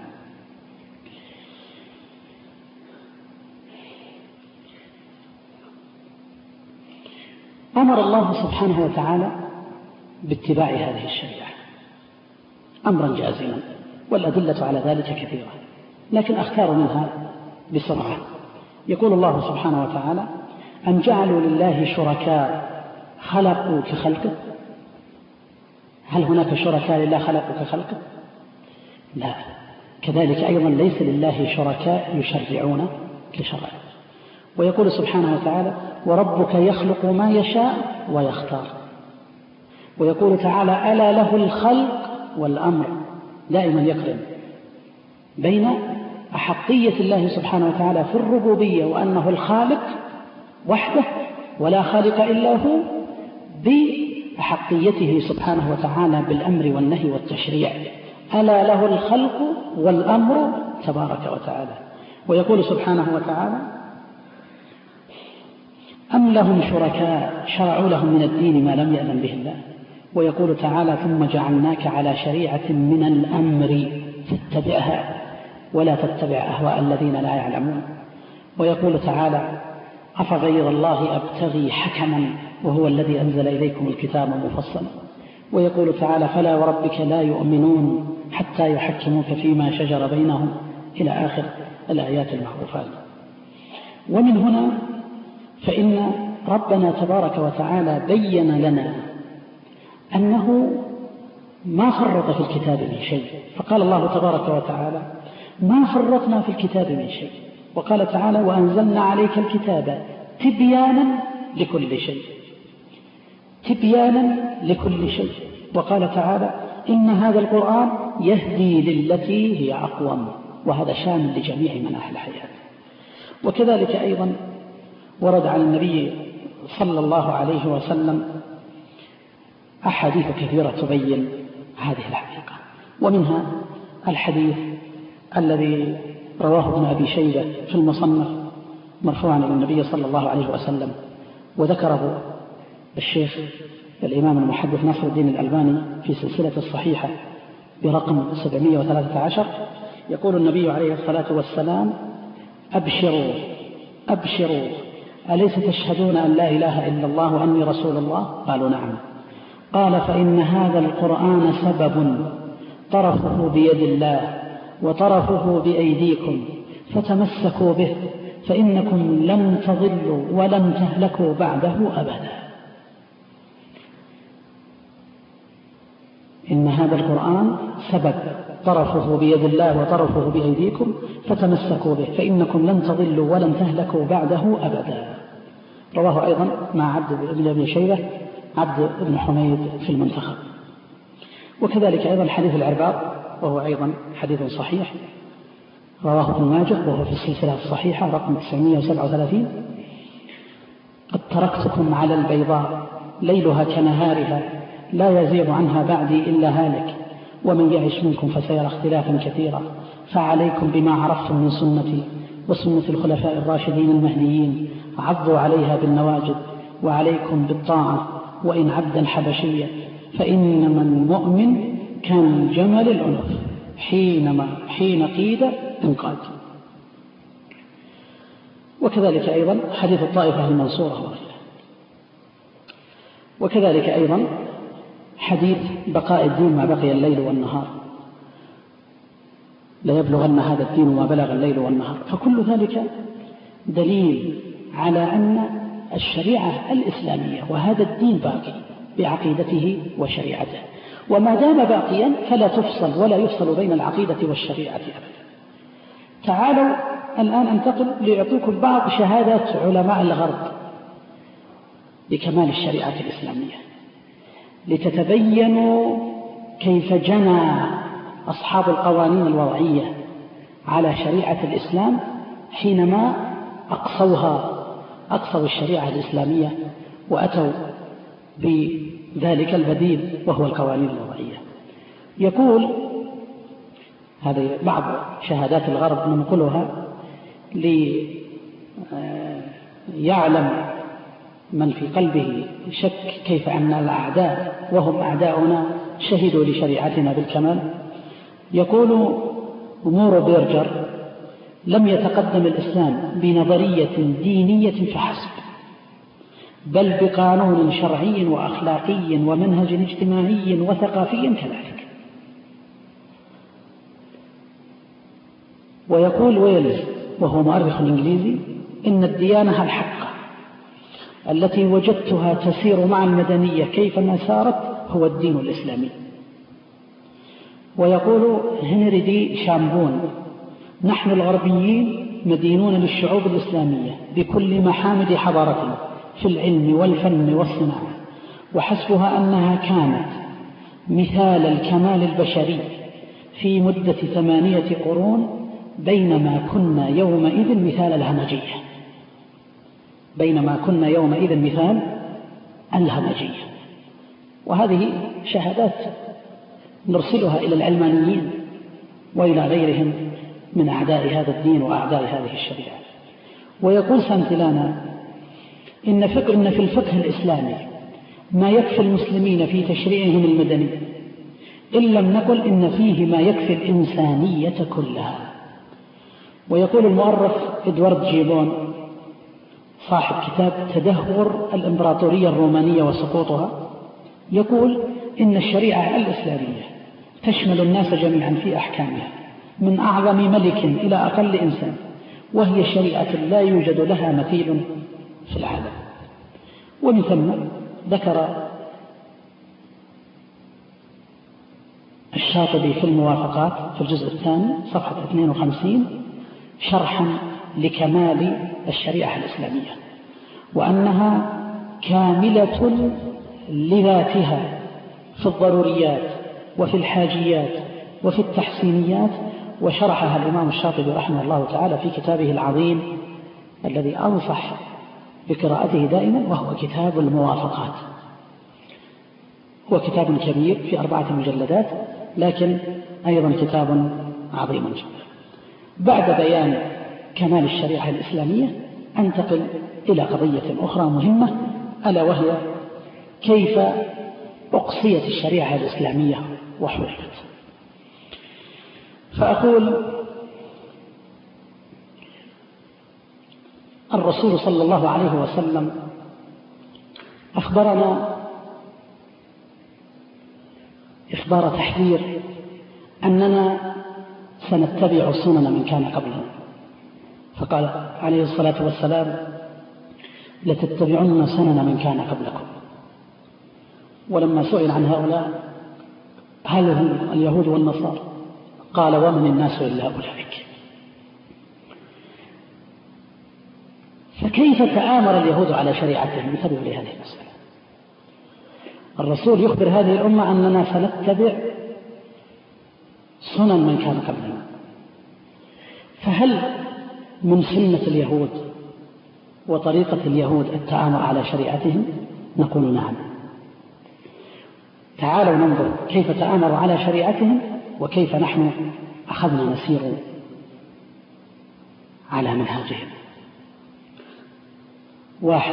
أمر الله سبحانه وتعالى باتباع هذه الشريعة أمرا جازما، والأدلة على ذلك كثيرة، لكن أختار منها بسرعة. يقول الله سبحانه وتعالى: أم جعلوا لله شركاء خلقوا كخلقه؟ هل هناك شركاء لله خلقوا كخلقه؟ لا. كذلك أيضا ليس لله شركاء يشرعون كشرعه. ويقول سبحانه وتعالى: وربك يخلق ما يشاء ويختار. ويقول تعالى: ألا له الخلق والأمر. دائما يقرن بين أحقية الله سبحانه وتعالى في الربوبية وأنه الخالق وحده ولا خالق إلا هو، بأحقيته سبحانه وتعالى بالأمر والنهي والتشريع. ألا له الخلق والأمر تبارك وتعالى. ويقول سبحانه وتعالى: أم لهم شركاء شرعوا لهم من الدين ما لم يأذن به الله. ويقول تعالى: ثم جعلناك على شريعة من الأمر فاتبعها ولا تتبع أهواء الذين لا يعلمون. ويقول تعالى: أفغير الله أبتغي حكما وهو الذي أنزل إليكم الكتاب مفصلا. ويقول تعالى: فلا وربك لا يؤمنون حتى يحكموك فيما شجر بينهم، إلى آخر الآيات المعروفات. ومن هنا فإن ربنا تبارك وتعالى بين لنا أنه ما فرط في الكتاب من شيء، فقال الله تبارك وتعالى: ما فرطنا في الكتاب من شيء. وقال تعالى: وأنزلنا عليك الكتاب تبيانا لكل شيء، تبيانا لكل شيء. وقال تعالى: إن هذا القرآن يهدي للتي هي أقوم، وهذا شامل لجميع مناحي الحياة. وكذلك أيضا ورد عن النبي صلى الله عليه وسلم أحاديث كثيرة تبين هذه الحقيقة، ومنها الحديث الذي رواه ابن أبي شيبة في المصنف مرفوعا إلى النبي صلى الله عليه وسلم، وذكره الشيخ الإمام المحدث ناصر الدين الألباني في سلسلة الصحيحة برقم سبعمائة وثلاثة عشر. يقول النبي عليه الصلاة والسلام: أبشروا أبشروا أليس تشهدون أن لا إله إلا الله وأني رسول الله؟ قالوا: نعم. قال: فإن هذا القرآن سبب طرفه بيد الله وطرفه بأيديكم، فتمسكوا به فإنكم لن تضلوا ولن تهلكوا بعده أبدا. إن هذا القرآن سبب طرفه بيد الله وطرفه بأيديكم، فتمسكوا به فإنكم لن تضلوا ولن تهلكوا بعده أبدا. رواه أيضا مع عبد بن أبي شيبة عبد بن حميد في المنتخب. وكذلك أيضا حديث العرباض، وهو أيضا حديث صحيح رواه ابن ماجه وهو في السلسلة الصحيحة رقم تسعمائة وسبعة وثلاثين: قد تركتكم على البيضاء ليلها كنهارها لا يزيغ عنها بعدي إلا هالك، ومن يعش منكم فسيرى اختلافا كثيرا، فعليكم بما عرفتم من سنتي وسنة الخلفاء الراشدين المهديين، عضوا عليها بالنواجذ، وعليكم بالطاعة وإن عبدا حبشيا، فإنما المؤمن كان جمل العنف حينما حين قيد انقاد. وكذلك أيضا حديث الطائفة المنصورة وغيره. وكذلك أيضا حديث بقاء الدين ما بقي الليل والنهار، لا يبلغن هذا الدين ما بلغ الليل والنهار. فكل ذلك دليل على أن الشريعة الإسلامية وهذا الدين باقي بعقيدته وشريعته، وما دام باقيا فلا تفصل ولا يفصل بين العقيدة والشريعة أبدا. تعالوا الآن أنتقل لأعطيكم بعض شهادات علماء الغرب بكمال الشريعة الإسلامية، لتتبينوا كيف جنى أصحاب القوانين الوضعية على شريعة الإسلام حينما أقصوها أقصوا الشريعة الإسلامية وأتوا بذلك البديل وهو القوانين الوضعية. يقول هذه بعض شهادات الغرب ننقلها ليعلم من في قلبه شك كيف أن الأعداء وهم أعداؤنا شهدوا لشريعتنا بالكمال. يقول مورو بيرجر: لم يتقدم الإسلام بنظرية دينية فحسب، بل بقانون شرعي وأخلاقي ومنهج اجتماعي وثقافي كذلك. ويقول ويلز وهو مؤرخ إنجليزي: إن الديانة الحقة التي وجدتها تسير مع المدنية كيفما سارت هو الدين الإسلامي. ويقول هنري دي شامبون: نحن الغربيين مدينون للشعوب الإسلامية بكل محامد حضارتنا في العلم والفن والصناعة، وحسبها أنها كانت مثال الكمال البشري في مدة ثمانية قرون، بينما كنا يومئذ مثال الهمجية بينما كنا يومئذ مثال الهمجية. وهذه شهادات نرسلها إلى العلمانيين وإلى غيرهم من أعداء هذا الدين وأعداء هذه الشريعة. ويقول سانتلانا: إن, فكر إن في الفقه الإسلامي ما يكفي المسلمين في تشريعهم المدني، إن لم نقل إن فيه ما يكفي الإنسانية كلها. ويقول المؤرخ إدوارد جيبون صاحب كتاب تدهور الإمبراطورية الرومانية وسقوطها، يقول إن الشريعة الإسلامية تشمل الناس جميعا في أحكامها من أعظم ملك إلى أقل إنسان، وهي شريعة لا يوجد لها مثيل في العالم. ومن ثم ذكر الشاطبي في الموافقات في الجزء الثاني صفحة اثنين وخمسين شرحا لكمال الشريعة الإسلامية، وأنها كاملة لذاتها في الضروريات وفي الحاجيات وفي التحسينيات. وشرحها الإمام الشاطبي رحمه الله تعالى في كتابه العظيم الذي أنصح بقراءته دائما، وهو كتاب الموافقات. هو كتاب كبير في أربعة مجلدات، لكن أيضا كتاب عظيم جدا. بعد بيان كمال الشريعة الإسلامية أنتقل إلى قضية أخرى مهمة، ألا وهي كيف أقصيت الشريعة الإسلامية وحرفت. فأقول: الرسول صلى الله عليه وسلم أخبرنا إخبار تحذير أننا سنتبع سنن من كان قبلنا، فقال عليه الصلاة والسلام: لتتبعن سنن من كان قبلكم. ولما سئل عن هؤلاء هل هم اليهود والنصارى قال: ومن الناس إلا أولئك. فكيف تآمر اليهود على شريعتهم؟ انتبهوا لهذه المسألة. الرسول يخبر هذه الأمة أننا سنتبع سنن من كان قبلنا، فهل من سنة اليهود وطريقة اليهود التآمر على شريعتهم؟ نقول نعم. تعالوا ننظر كيف تآمروا على شريعتهم وكيف نحن أخذنا نسير على منهاجهم. واحد: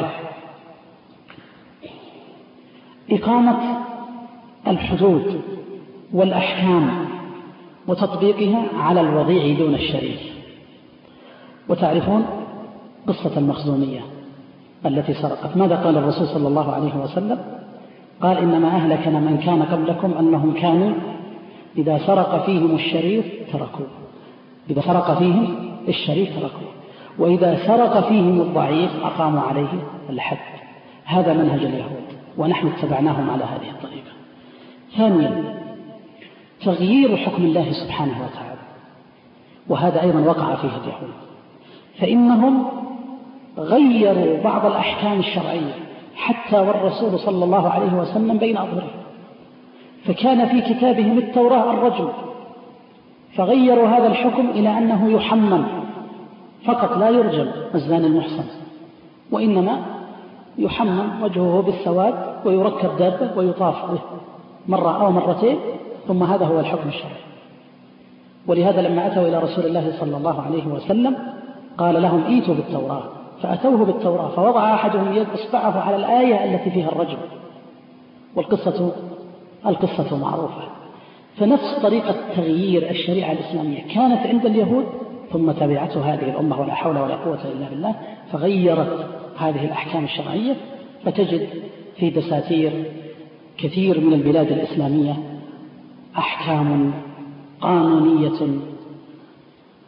إقامة الحدود والأحكام وتطبيقها على الوضيع دون الشريف. وتعرفون قصة المخزومية التي سرقت، ماذا قال الرسول صلى الله عليه وسلم؟ قال: إنما أهلكنا من كان قبلكم أنهم كانوا إذا سرق فيهم الشريف تركوه إذا سرق فيهم الشريف تركوه وإذا سرق فيهم الضعيف أقاموا عليه الحد. هذا منهج اليهود، ونحن اتبعناهم على هذه الطريقة. ثانيا: تغيير حكم الله سبحانه وتعالى، وهذا أيضا وقع فيه اليهود، فإنهم غيروا بعض الأحكام الشرعية حتى والرسول صلى الله عليه وسلم بين أظهرهم، فكان في كتابهم التوراة الرجم، فغيروا هذا الحكم إلى أنه يحمل فقط، لا يرجم الزاني المحصن، وإنما يحمل وجهه بالسواد ويركب دابة ويطاف به مرة أو مرتين، ثم هذا هو الحكم الشرعي. ولهذا لما أتوا إلى رسول الله صلى الله عليه وسلم قال لهم: إيتوا بالتوراة، فأتوه بالتوراة، فوضع أحدهم يد إصبعه على الآية التي فيها الرجم، والقصة القصة معروفة. فنفس طريقة تغيير الشريعة الإسلامية كانت عند اليهود، ثم تبعته هذه الأمة ولا حول ولا قوة إلا بالله، فغيرت هذه الأحكام الشرعية. فتجد في دساتير كثير من البلاد الإسلامية أحكام قانونية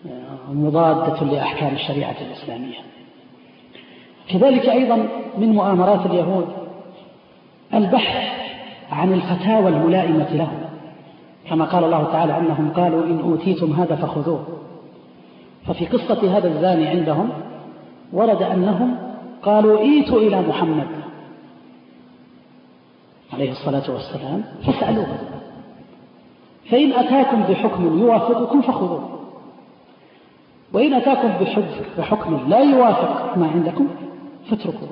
مضادة لأحكام الشريعة الإسلامية. كذلك أيضا من مؤامرات اليهود البحث عن الفتاوى الملائمة لهم، كما قال الله تعالى أنهم قالوا إن أوتيتم هذا فخذوه. ففي قصة هذا الزاني عندهم ورد أنهم قالوا ايتوا إلى محمد عليه الصلاة والسلام فاسألوه، فإن أتاكم بحكم يوافقكم فخذوه، وإن أتاكم بحكم لا يوافق ما عندكم فاتركوه.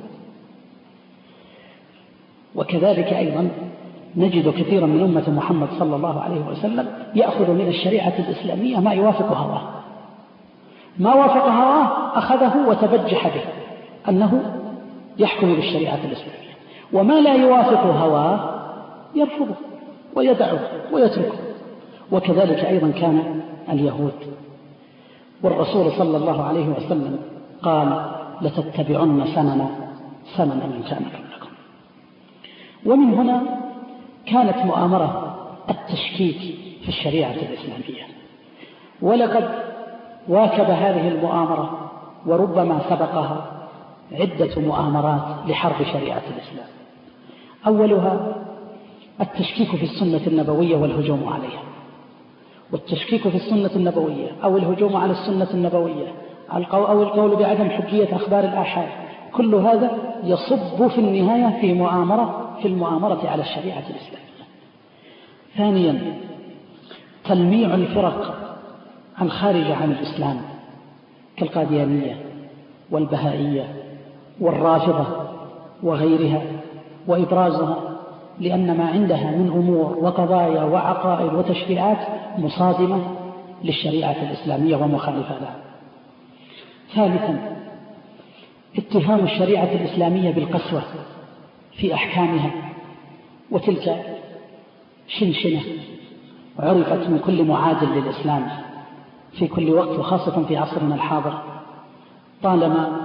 وكذلك أيضا نجد كثيرا من أمة محمد صلى الله عليه وسلم يأخذ من الشريعة الإسلامية ما يوافق هواه، ما وافق هواه أخذه وتبجح به أنه يحكم بالشريعة الإسلامية، وما لا يوافق هواه يرفضه ويدعه ويتركه. وكذلك أيضا كان اليهود، والرسول صلى الله عليه وسلم قال لتتبعن سنن سنن من كان قبلكم. ومن هنا كانت مؤامرة التشكيك في الشريعة الإسلامية، ولقد واكب هذه المؤامرة وربما سبقها عدة مؤامرات لحرب شريعة الإسلام. أولها التشكيك في السنة النبوية والهجوم عليها. والتشكيك في السنة النبوية أو الهجوم على السنة النبوية أو القول بعدم حجية أخبار الآحاد، كل هذا يصب في النهاية في مؤامرة في المؤامرة على الشريعة الإسلامية. ثانيا تلميع الفرق الخارجة عن الإسلام كالقاديانية والبهائية والرافضة وغيرها، وإبرازها لأن ما عندها من أمور وقضايا وعقائد وتشريعات مصادمة للشريعة الإسلامية ومخالفة لها. ثالثا اتهام الشريعة الإسلامية بالقسوة في أحكامها، وتلك شنشنة عرفت من كل معادل للإسلام في كل وقت، وخاصة في عصرنا الحاضر. طالما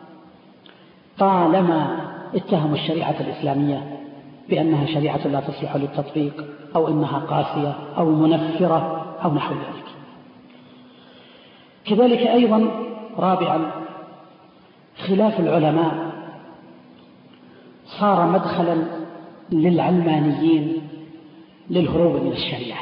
طالما اتهموا الشريعة الإسلامية بأنها شريعة لا تصلح للتطبيق، أو إنها قاسية أو منفرة أو نحو ذلك. كذلك أيضا رابعا خلاف العلماء صار مدخلا للعلمانيين للهروب من الشريعة،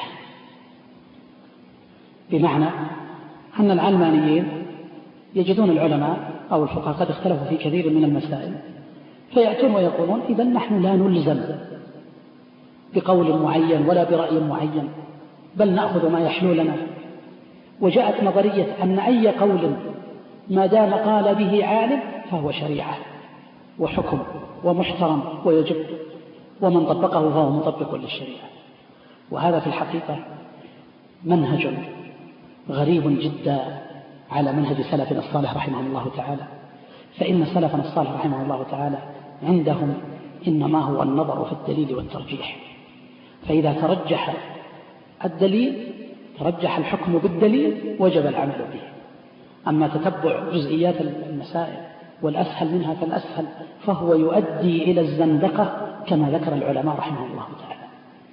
بمعنى أن العلمانيين يجدون العلماء أو الفقهاء قد اختلفوا في كثير من المسائل، فيأتون ويقولون إذا نحن لا نلزم بقول معين ولا برأي معين، بل نأخذ ما يحلو لنا. وجاءت نظرية أن أي قول ما دام قال به عالم فهو شريعة وحكم ومحترم ويجب، ومن طبقه فهو مطبق للشريعة. وهذا في الحقيقة منهج غريب جدا على منهج سلفنا الصالح رحمه الله تعالى. فإن سلفنا الصالح رحمه الله تعالى عندهم إنما هو النظر في الدليل والترجيح، فإذا ترجح الدليل ترجح الحكم بالدليل وجب العمل به. أما تتبع جزئيات المسائل والأسهل منها فالأسهل فهو يؤدي إلى الزندقة كما ذكر العلماء رحمه الله تعالى.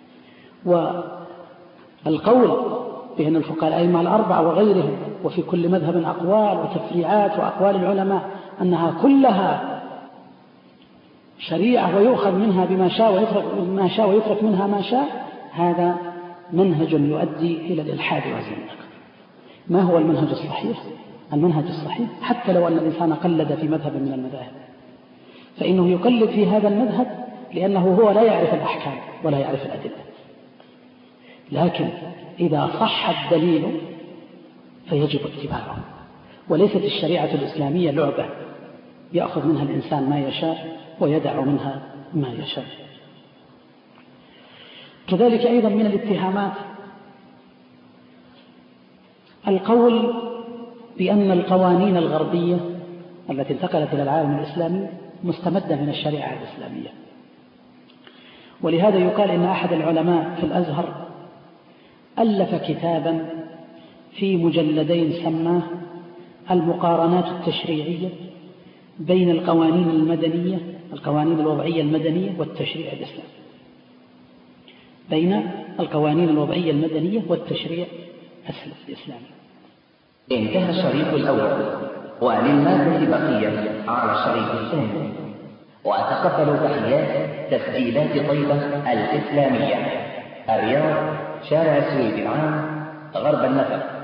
والقول بأن الفقهاء الأئمة الأربعة وغيرهم وفي كل مذهب أقوال وتفريعات وأقوال العلماء أنها كلها شريعة ويؤخذ منها بما شاء ويترك ما شاء ويترك منها ما شاء، هذا منهج يؤدي إلى الإلحاد والزندقة. ما هو المنهج الصحيح؟ المنهج الصحيح حتى لو أن الإنسان قلد في مذهب من المذاهب فإنه يقلد في هذا المذهب لأنه هو لا يعرف الأحكام ولا يعرف الأدلة، لكن إذا صح الدليل فيجب اتباعه. وليست الشريعة الإسلامية لعبة يأخذ منها الإنسان ما يشاء ويدع منها ما يشاء. كذلك أيضا من الاتهامات القول بأن القوانين الغربية التي انتقلت إلى العالم الإسلامي مستمدة من الشريعة الإسلامية. ولهذا يقال إن أحد العلماء في الأزهر ألف كتابا في مجلدين سماه المقارنات التشريعية بين القوانين المدنية القوانين الوضعية المدنية والتشريع الإسلامي بين القوانين الوضعية المدنية والتشريع الإسلامي. انتهى الشريط الأول، وللمادة بقية على الشريط الثاني. وأتقبل تحيات تسجيلات طيبة الإسلامية، الرياض، شارع السويد العام، غرب النفق.